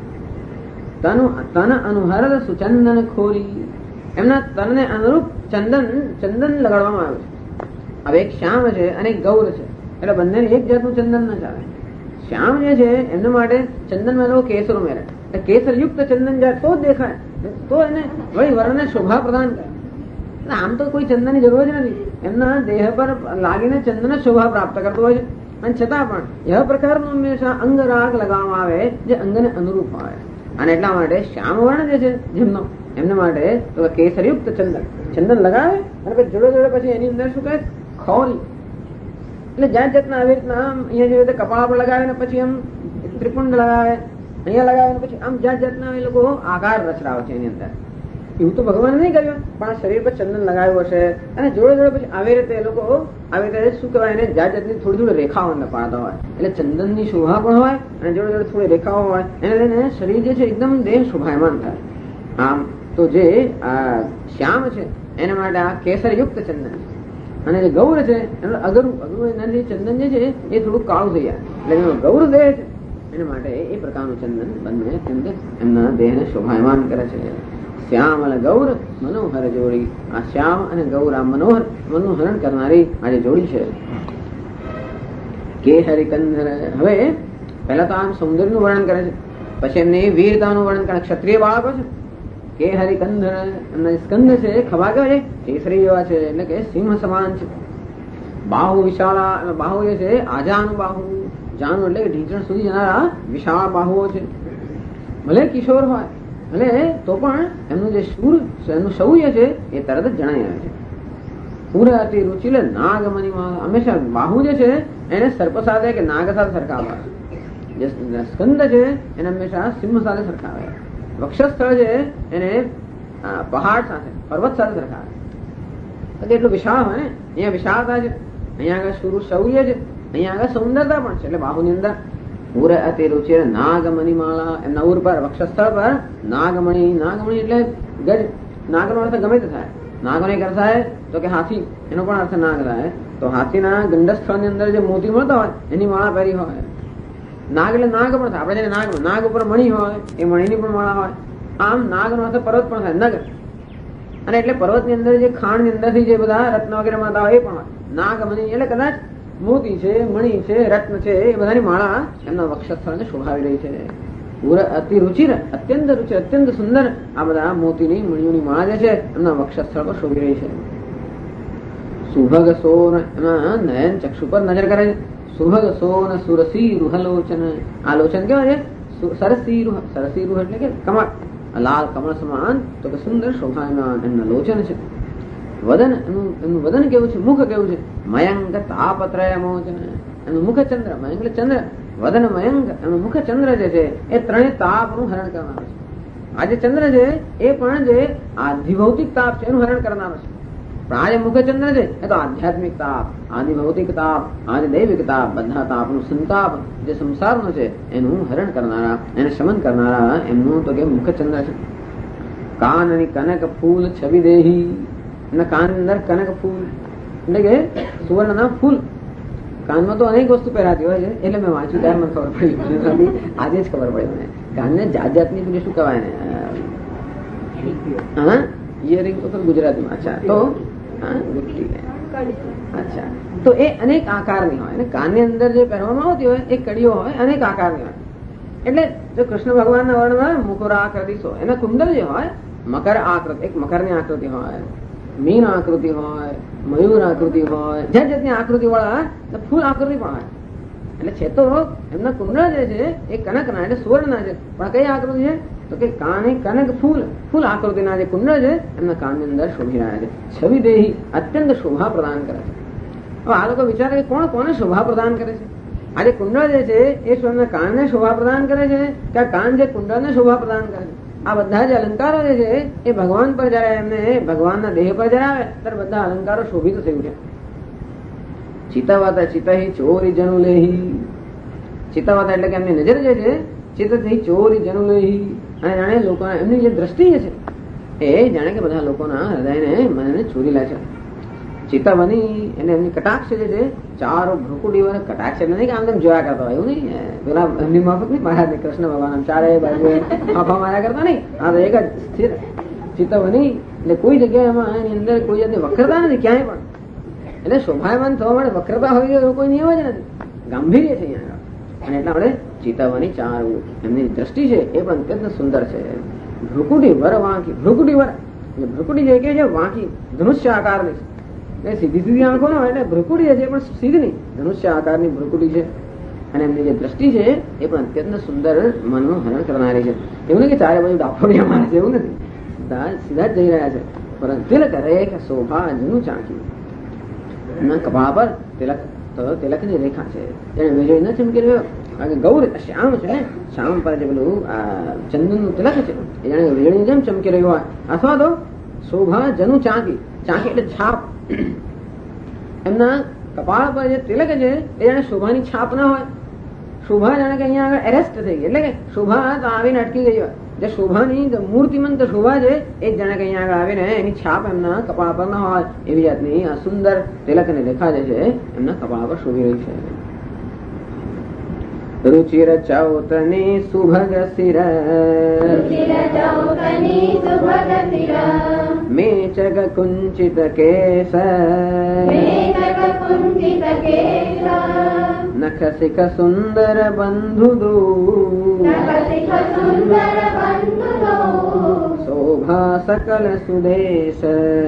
તન અનુહરદ સુચંદન ખોરી. એમના તનને અનુરૂપ ચંદન લગાડવામાં આવ્યું છે. હવે એક શ્યામ છે અને એક ગૌર છે એટલે બંને એક જાતનું ચંદન ના ચાલે. શ્યામ જે છે એમના માટે ચંદનમાં લોકો કેસર ઉમેરે. કેસર યુક્ત ચંદન જાય તો જ દેખાય, તો એને વળી વર્ણને શોભા પ્રદાન કરે. આમ તો કોઈ ચંદનની જરૂર જ નથી. એમના દેહ પર લાગીને ચંદન શોભા પ્રાપ્ત કરતો હોય છે. અને છતાં પણ એવા પ્રકારનું હંમેશા અંગરાગ લગાવવામાં આવે જે અંગને અનુરૂપ આવે. અને એટલા માટે શ્યામ વર્ણ જે છે જેમનો એમના માટે તો કેસરયુક્ત ચંદન લગાવે અને પછી જોડે જોડે પછી એની અંદર શું કહે ખોરી. એટલે જાત જાતના આવી રીતના અહીંયા જેવી રીતે કપાળ પર લગાવે ને પછી આમ ત્રિપુંડ લગાવે, અહીંયા લગાવે ને પછી આમ જાત જાતના એ લોકો આકાર રચરાવે છે એની અંદર. એવું તો ભગવાને નહીં કર્યું, પણ શરીર પર ચંદન લગાવ્યું હશે અને જોડે જોડે પછી આવી રીતે એ લોકો આવી રીતે શું કહેવાય એને જાત જાતની થોડી થોડી રેખાઓ અંદર પાડતા હોય. એટલે ચંદનની શોભા પણ હોય અને જોડે જોડે થોડી રેખાઓ હોય. એને લઈને શરીર જે છે એકદમ દેહ શોભાયમાન થાય. આમ તો જે આ શ્યામ છે એના માટે આ કેસરયુક્ત ચંદન છે. અને જે ગૌર છે એનું અગરું એનાથી ચંદન જે છે એ થોડુંક કાળું થઈ જાય. એટલે એનો ગૌર દેહ છે એના માટે એ પ્રકારનું ચંદન બંને એમના દેહને શોભાયમાન કરે છે. શ્યામ અને ગૌર મનોહર જોડી. આ શ્યામ અને ગૌર આ મનોહરણ કરનારી આ જે જોડી છે. કે હરિકંધર. હવે પહેલા તો આમ સૌંદર્યનું વર્ણન કરે છે, પછી એમની વીરતાનું વર્ણન કરે. ક્ષત્રિય બાળકો છે કે હરિકંધર. એમના સ્કંદ છે ખભા કેવા છે કેસરી જેવા છે એટલે કે સિંહ સમાન છે. બાહુ વિશાળા. બાહુ જે છે આજાનું બાહુ. જાનું એટલે કે ઢીંચણ સુધી જનારા વિશાળ બાહુઓ છે. ભલે કિશોર હોય ભલે તો પણ એમનું જે એમનું શૌર્ય છે એ તરત જ જણાઈ આવે છે. પૂરા અતિ રુચિ નાગમણીમાં હંમેશા બાહુ જે છે એને સર્પ સાથે કે નાગ સાથે સરખાવે. જે સ્કંદ છે એને હંમેશા સિંહ સાથે સરખાવે. વક્ષસ્થળ છે એને પહાડ સાથે પર્વત સાથે સરખાવે. એટલું વિશાળ હોય ને. અહીંયા વિશાળતા છે, અહીંયા આગળ શૌર્ય છે, અહીંયા આગળ સૌંદર્યતા પણ છે. એટલે બાહુની અંદર પૂરે અતિ રુચિ નાગમણીમાળા. એમના ઉર પર વક્ષસ્થળ પર નાગમણી. નાગમણી એટલે ગજ. નાગનો અર્થ ગમે તે થાય. નાગનો એક અર્થ થાય તો કે હાથી, એનો પણ અર્થ નાગ થાય. તો હાથીના ગંડસ્થળની અંદર જે મોતી મળતા હોય એની માળા પહેરી હોય. નાગ એટલે નાગ પણ થાય. આપણે જેને નાગ ઉપર મણી હોય એ મણીની પણ માળા હોય. આમ નાગનો અર્થ પર્વત પણ થાય, નગ. અને એટલે પર્વતની અંદર જે ખાંડની અંદરથી જે બધા રત્ન વગેરે મળતા હોય એ પણ હોય. નાગમણી એટલે કદાચ મોતી છે, મણી છે, રત્ન છે એ બધાની માળા એમના વક્ષસ્થળને શોભાવી રહી છે. અતિ રુચિર અત્યંત રુચિર અત્યંત સુંદર આ બધા મોતીની મણીઓની માળા જે છે એમના વક્ષસ્થળ પર શોભી રહી છે. સુભગ સોન. એમાં નયન ચક્ષુ પર નજર કરે છે. સુભગ સોન સુરસી રૂહલોચન. આ લોચન કેવાય છે સરસી રૂહ. સરસી રૂહ એટલે કે કમળ, લાલ કમળ સમાન તો કે સુંદર શોભાયમાન એમના લોચન છે. વદન. એમનું વદન કેવું છે, મુખ કેવું છે મયંક તાપત્રય મોચન. એનું મુખ ચંદ્ર. મયંક એટલે ચંદ્ર, વદન મયંક. એનું મુખ ચંદ્ર જે છે એ ત્રણેય તાપનું હરણ કરનાર છે. આ જે ચંદ્ર છે એ પણ જે આધિભૌતિક તાપ છે એનું હરણ કરનાર છે. પણ આ જે મુખ ચંદ્ર છે એ તો આધ્યાત્મિક તાપ, આધિભૌતિક તાપ, આધિદૈવિક તાપ, બધા તાપનું સંતાપ જે સંસારનો છે એનું હરણ કરનારા, એને શમન કરનારા એમનું તો કે મુખ ચંદ્ર છે. કાન અને કનક ફૂલ છબી દેહી. એના કાન અંદર કનક ફૂલ એટલે કે સુવર્ણના ફૂલ. કાનમાં તો અનેક વસ્તુ પહેરાતી હોય છે એટલે મેં વાંચ્યું ત્યારે મને ખબર પડી. આજે જ ખબર પડી મને. કાનને જાત જાતની પેલી શું કહેવાય ને, હા ઇયરિંગ તો ગુજરાતીમાં. અચ્છા તો અચ્છા તો એ અનેક આકારની હોય અને કાનની અંદર જે પહેરવામાં આવતી હોય એ કડીઓ હોય અનેક આકારની હોય. એટલે જો કૃષ્ણ ભગવાનના વર્ણમાં મુકુરાકૃતિ એના કુંડલ જે હોય મકર આકૃતિ, એક મકરની આકૃતિ હોય, મીન આકૃતિ હોય, મયુર આકૃતિ હોય, જાત જાતની આકૃતિ વાળા ફૂલ આકૃતિ પણ હોય. એટલે છે તો એમના કુંડળ જે છે એ કનકના એટલે સુવર્ણના છે, પણ કઈ આકૃતિ છે તો કે કાને કનક ફૂલ આકૃતિના જે કુંડળ છે એમના કાનની અંદર શોભી રહ્યા છે. છવિ દેહી અત્યંત શોભા પ્રદાન કરે છે. હવે આ લોકો વિચારે કે કોણ કોને શોભા પ્રદાન કરે છે? આ જે કુંડળ જે છે એ સ્વયં કાનને શોભા પ્રદાન કરે છે કે આ કાન જે કુંડળને શોભા પ્રદાન કરે છે? આ બધા જે અલંકારો જે છે એ ભગવાન પર જયારે એમને ભગવાનના દેહ પર જયારે આવે ત્યારે બધા અલંકારો શોભિત થઈ ઉઠ્યા. ચિતાવાતા ચિતાહી ચોરી જનુલેહી, ચિતાવાતા એટલે કે એમની નજર જે છે ચિતથી ચોરી જનુલેહી, અને જાણે લોકો એમની જે દ્રષ્ટિ છે એ જાણે કે બધા લોકોના હૃદયને મનને ચોરી લે છે. ચિતાવની એટલે એમની કટાક્ષ જે છે ચારો ભ્રુકુટી વડે કટાક્ષ એટલે નહીં કે આમ તેમ જોયા કરતા હોય એવું નહીં, પેલા એમની માફક નહીં મહારાજ કૃષ્ણ ભગવાન ચારે બાજુ આફા માર્યા કરતા નહીં, આ તો એક જ સ્થિર ચિતાવની એટલે કોઈ જગ્યાએ એમાં એની અંદર કોઈ જાતની વક્રતા નથી ક્યાંય પણ. એટલે શોભાયમાન થવા માટે વક્રતા હોય એવો કોઈ નિયમ જ નથી, ગાંભીર્ય છે અહીંયા. અને એટલા આપણે ચિતાવની ચાર એમની દ્રષ્ટિ છે એ પણ અત્યંત સુંદર છે. ભ્રુકુટી વર વાંકી, ભ્રુકુટી વર એટલે ભ્રુકુટી જે કે છે વાંકી ધનુષ્ય આકારની છે, સીધી સીધી આંખો નો એટલે ભ્રુકુટી છે પણ સીધી નહીં, ધનુષ્ય આકારની ભ્રુકુટી છે. અને એમની જે દ્રષ્ટિ છે એ પણ અત્યંત સુંદર મનનું હરણ કરનારી છે. એવું નહીં કે ચારે બાજુ ડાફોડિયા મારે છે એવું નથી, સીધા જ જઈ રહ્યા છે. પરંતુ તિલક રેખ શોભા જનું ચાંકી, એમના કપાળ પર તિલક તો તિલકની રેખા છે એને વેજોઈ ન ચમકી રહ્યો. ગૌર શ્યામ છે ને, શ્યામ પર જે પેલું ચંદનનું તિલક છે એ જાણે વેણી જેમ ચમકી રહ્યું હોય. અથવા તો શોભા જનું ચાંકી, ચાંકી એટલે છાપ, એમના કપાળ પર જે તિલક છે એ જાણે શોભાની છાપ ના હોય. શોભા જાણે કે અહીંયા આગળ એરેસ્ટ થઈ ગઈ, એટલે કે શોભા તો આવીને અટકી ગઈ હોય. જે શોભાની મૂર્તિમંત શોભા છે એ જ જાણે કે અહીંયા આગળ આવીને એની છાપ એમના કપાળ પર ના હોય એવી જાતની આ સુંદર તિલક અને રેખા જે છે એમના કપાળ પર શોભી રહી છે. રુચિર ચૌતની સુભગ શિર, મેચગ કુંચિત કેશ, નખ શિખ સુંદર બંધુ દો, શોભા સકલ સુદેશ.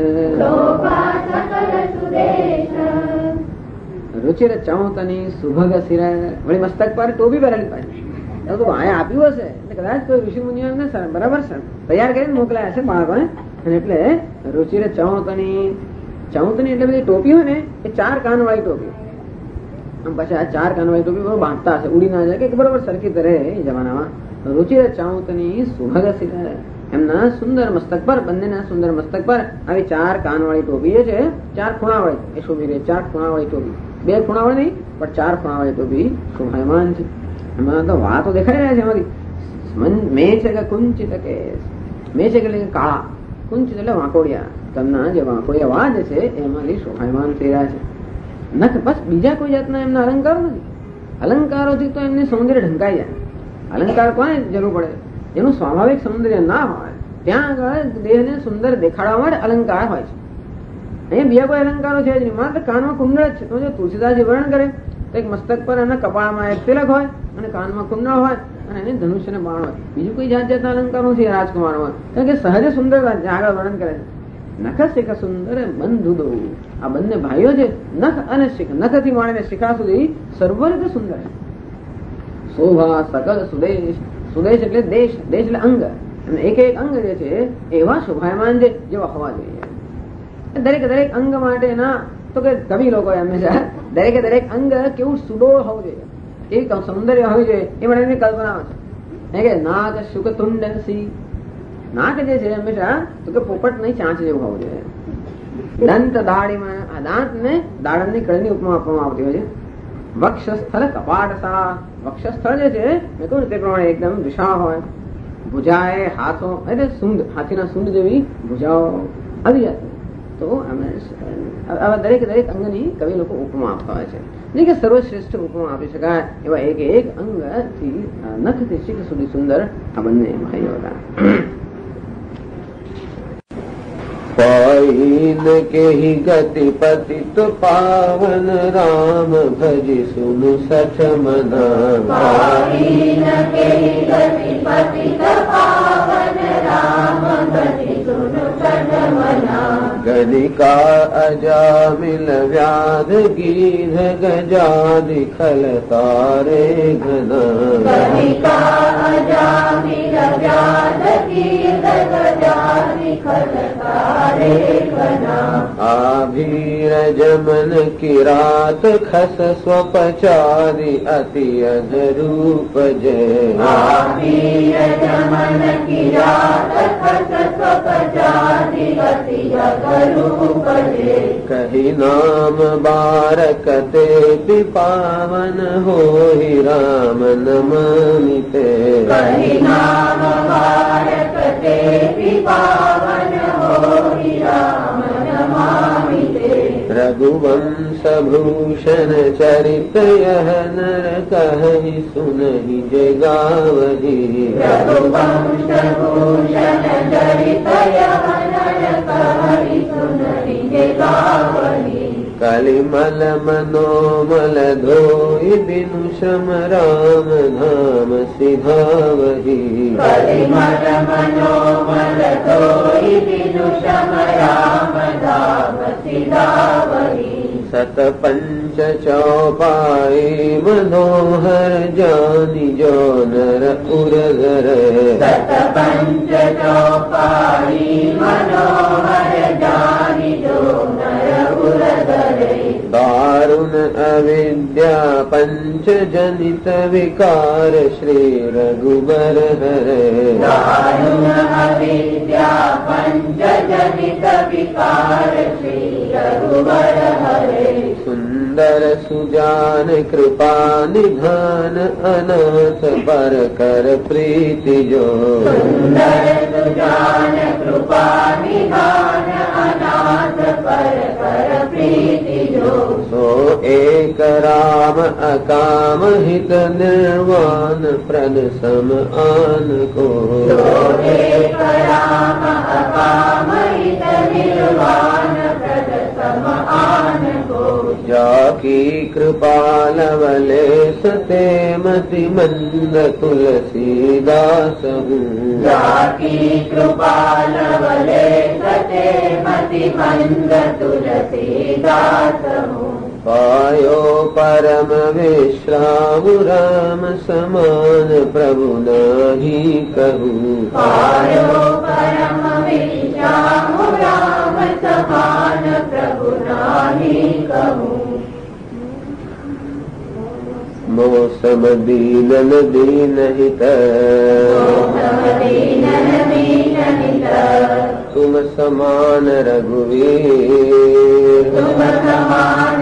રુચિર ચૌતની સુભગ શિર, વળી મસ્તક પર ટોપી પહેરેલી પાછી. તો આયા આપ્યું હશે એટલે કદાચ કોઈ ઋષિ મુનિઓ એમને બરાબર તૈયાર કરીને મોકલાયા હશે બાળકોને. અને એટલે રુચિર ચૌતની, ચૌતની એટલે બધી ટોપી હોય ને એ ચાર કાન વાળી ટોપી. આમ પછી આ ચાર કાન વાળી ટોપી બરોબર બાંધતા હશે, ઉડી ના જાય કે બરોબર સરખી તરે એ જમાનામાં. રુચિર ચૌતની સુભગ શિર, એમના સુંદર મસ્તક પર, બંનેના સુંદર મસ્તક પર આવી ચાર કાન વાળી ટોપી જે છે ચાર ખૂણા વાળી એ શોભી રહી. ચાર ખૂણા વાળી ટોપી, બે ખૂણા વાળી નહીં પણ ચાર ખૂણા વાળી ટોપી શોભાયમાન છે. એમાં તો વાતો દેખાઈ રહ્યા છે એમાંથી. મેચ કે કુંચિત કેશ, મેચ એટલે કાળા, કુંચિત એટલે વાંકોડિયા, તેમના જે વાંકોડિયા વાળ જે છે એમાંથી શોભાયમાન થઈ રહ્યા છે. નખ બસ બીજા કોઈ જાતના એમના અલંકારો નથી. અલંકારોથી તો એમને સૌંદર્ય ઢંકાઈ જાય. અલંકાર કોને જરૂર પડે? એનું સ્વાભાવિક સૌંદર્ય ના હોય ત્યાં આગળ દેહને સુંદર દેખાડવા માટે અલંકાર હોય છે. અહીંયા બીજા કોઈ અલંકારો છે જ નહીં, માત્ર કાનમાં કુંડળ જ છે. તો જો તુલસીદાસજી વર્ણન કરે તો એક મસ્તક પર એના કપાળમાં એક તિલક હોય અને કાનમાં કુંડળ હોય અને એને ધનુષ્ય ને બાણ હોય. બીજું કોઈ જાત જાતના અલંકારો છે રાજકુમારમાં, કારણ કે સહજ સુંદરતા આગળ વર્ણન કરે છે. નખ શિખ સુંદર બંધુ દો, આ બંને ભાઈઓ છે નખ અને શિખ, નખથી માંડીને શિખા સુધી સર્વ રીતે સુંદર છે. શોભા સકલ સુદેશ, સુદેશ એટલે દેશ, દેશ એટલે અંગ, અને એક એક અંગ જે છે એવા શોભાયમાન છે જેવા હોવા જોઈએ. દરેક દરેક અંગ માટે ના તો કે કવિ લોકો હંમેશા દરેકે દરેક અંગ કેવું સુડોળ હોવું જોઈએ, એક સૌંદર્ય હોવું જોઈએ એ માટેની કલ્પનાઓ છે. કે નાક શુક તુંડ સી, નાક જે છે હંમેશા તો કે પોપટ નહીં ચાંચ જેવું હોવું જોઈએ. દંત દાઢીમાં આ દાંત ને દાડમની કળની ઉપમા આપવામાં આવતી હોય છે. વક્ષસ્થળ કપાટસા, વક્ષસ્થળ જે છે મેં કહ્યું તે પ્રમાણે એકદમ વિશાળ હોય. ભુજાએ હાથો એટલે સૂંઢ, હાથીના સૂંઢ જેવી ભુજાઓ આવી જાય. તો આવા દરેક દરેક અંગની કવિ લોકો ઉપમા આપતા હોય છે. નહીં કે સર્વશ્રેષ્ઠ ઉપમા આપી શકાય એવા એક એક અંગથી નખથી શિખ સુધી સુંદર આ બંને ભાઈઓ હતા. पाइन के ही गति पतित पावन राम भज सुन सठ मना, पाइन के ही गति पतित पावन राम भज सुन सठ मना, कनिका अजामिल व्याध गीध गजादि खल तारे घना कनिका अजामिल व्याध गीध गजादि खल तारे घना आभीर जमन किरात खस स्वपचारि अति अधरूप जय आभीर जमन किरात खस स्वपचारि अति अधरूप जय कही नाम बारकते पावन होहि राम नमामिते कहि नाम बारकते पावन होहि राम नमामिते रघुवंश भूषण चरित यह नर कहि सुनहि जय गावहि रघुवंश भूषण चरित यह नर कहि सुनहि जय गावहि कलिमल मनोमल धोई बिनु श्रम राम धाम सिधावहि कलिमल मनोमल धोई बिनु श्रम राम धाम सिधावहि सत पंच चौपाई मनोहर जानि जो नर उरधर सत पंच चौपाई मनोहर जानि जो नर उरधरे दारुण अविद्या पंच जनित विकार श्री रघुबर हरे दारुण अविद्या पंच जनित विकार श्री रघुबर हरे सुंदर सुजान कृपा निधान अनाथ पर कर प्रीति जो सुंदर सुजान कृपा निधान अनाथ पर कर प्रीति जो सो एक राम अकाम हित निर्वाण प्रद सम आन को जो एक राम अकाम हित निर्वाण प्रद सम आन को जाकी कृपा लवले सते मति मंद तुलसीदास हूँ जाकी कृपा लवले सते मति मंद तुलसीदास हूँ पायो परम विश्राम राम समान प्रभु नाही कहूँ पायो परम विश्राम राम समान प्रभु नाही कहूँ मौसम दीनन दीनहित दीनन दीनहित तुम समान रघुवीर तुम समान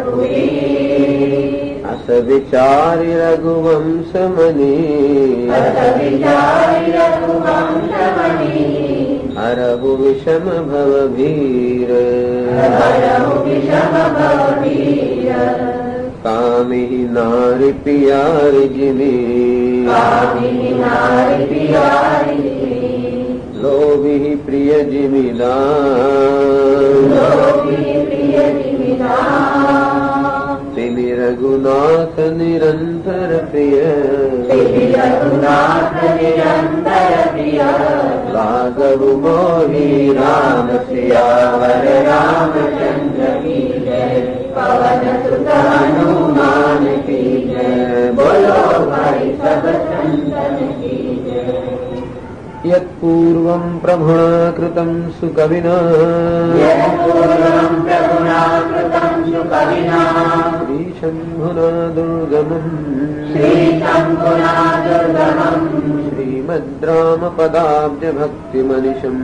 रघुवीर अस विचारि रघुवंश मणि अस विचारि रघुवंश मणि हरहु विषम भव भीर हरहु विषम भव भीर कामिहि नारि पियारि जिमि कामिनि नारि पियारि जिमि लोभिहि प्रिय जिमिदान लोभिहि प्रिय जिमिदान तिमि रघुनाथ निरंतर प्रिय श्री रघुनाथ निरंतर प्रिय राघव मोहि राम सियावर रामचंद्र की जय पवन सुत हनुमान की जय बोलो भाई सब संतन की जय यत्पूर्वं प्रभुणा कृतं सुकविना यत्पूर्वं प्रभुना कृतं सुकविना श्रीशम्भुना दुर्गमम् श्रीशम्भुना दुर्गमम् श्रीमद् रामपदाब्जभक्तिमनिशम्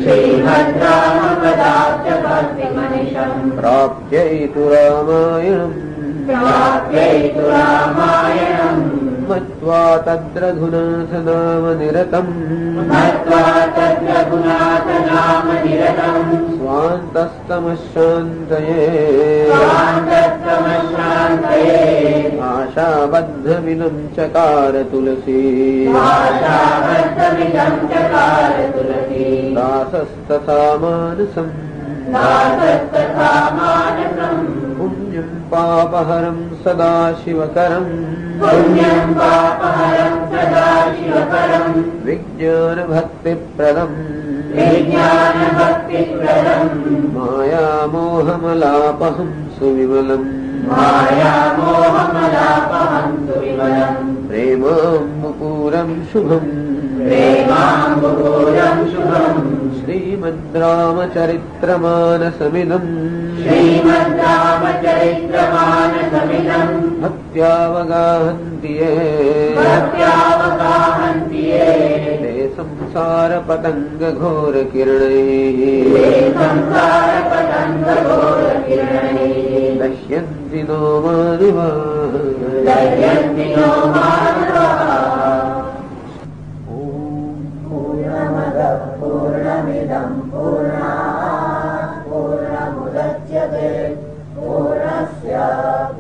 श्रीभद्रामपदाब्जभक्तिमनिशम् प्राप्यैतु रामायणम् प्राप्यैतु रामायणम् मत्वा तद्रघुनाथ नाम निरतम् मत्वा तद्रघुनाथ नाम निरतम् स्वान्तस्तमशान्तये स्वान्तस्तमशान्तये आशाबद्धमिदं चकार तुलसी आशाबद्धमिदं चकार तुलसी दासस्तथा मानसम् दासस्तथा मानसम् पुण्यं पापहरं सदा शिवकरम् पुण्यं पापहरं सदा शिवकरं विज्ञानभक्तिप्रदम् विज्ञानभक्तिप्रदं मायामोहमलापहं सुविमलम् मायामोहमलापहं सुविमलं प्रेमाम्बुपूरं शुभम् प्रेमाम्बुपूरं शुभम् श्रीमद्रामचरित्रमानसमिदम् श्रीमद्रामचरित्रमानसमिदं भक्त्यावगाहन्ति ये भक्त्यावगाहन्ति ये ते संसारपतङ्गघोरकिरणैः संसारपतङ्गघोरकिरणैः दश्यन्ति नो मानवाः दह्यन्ति नो मानवाः। पूर्णमदः पूर्णमिदं पूर्णात् पूर्णमुदच्यते पूर्णस्य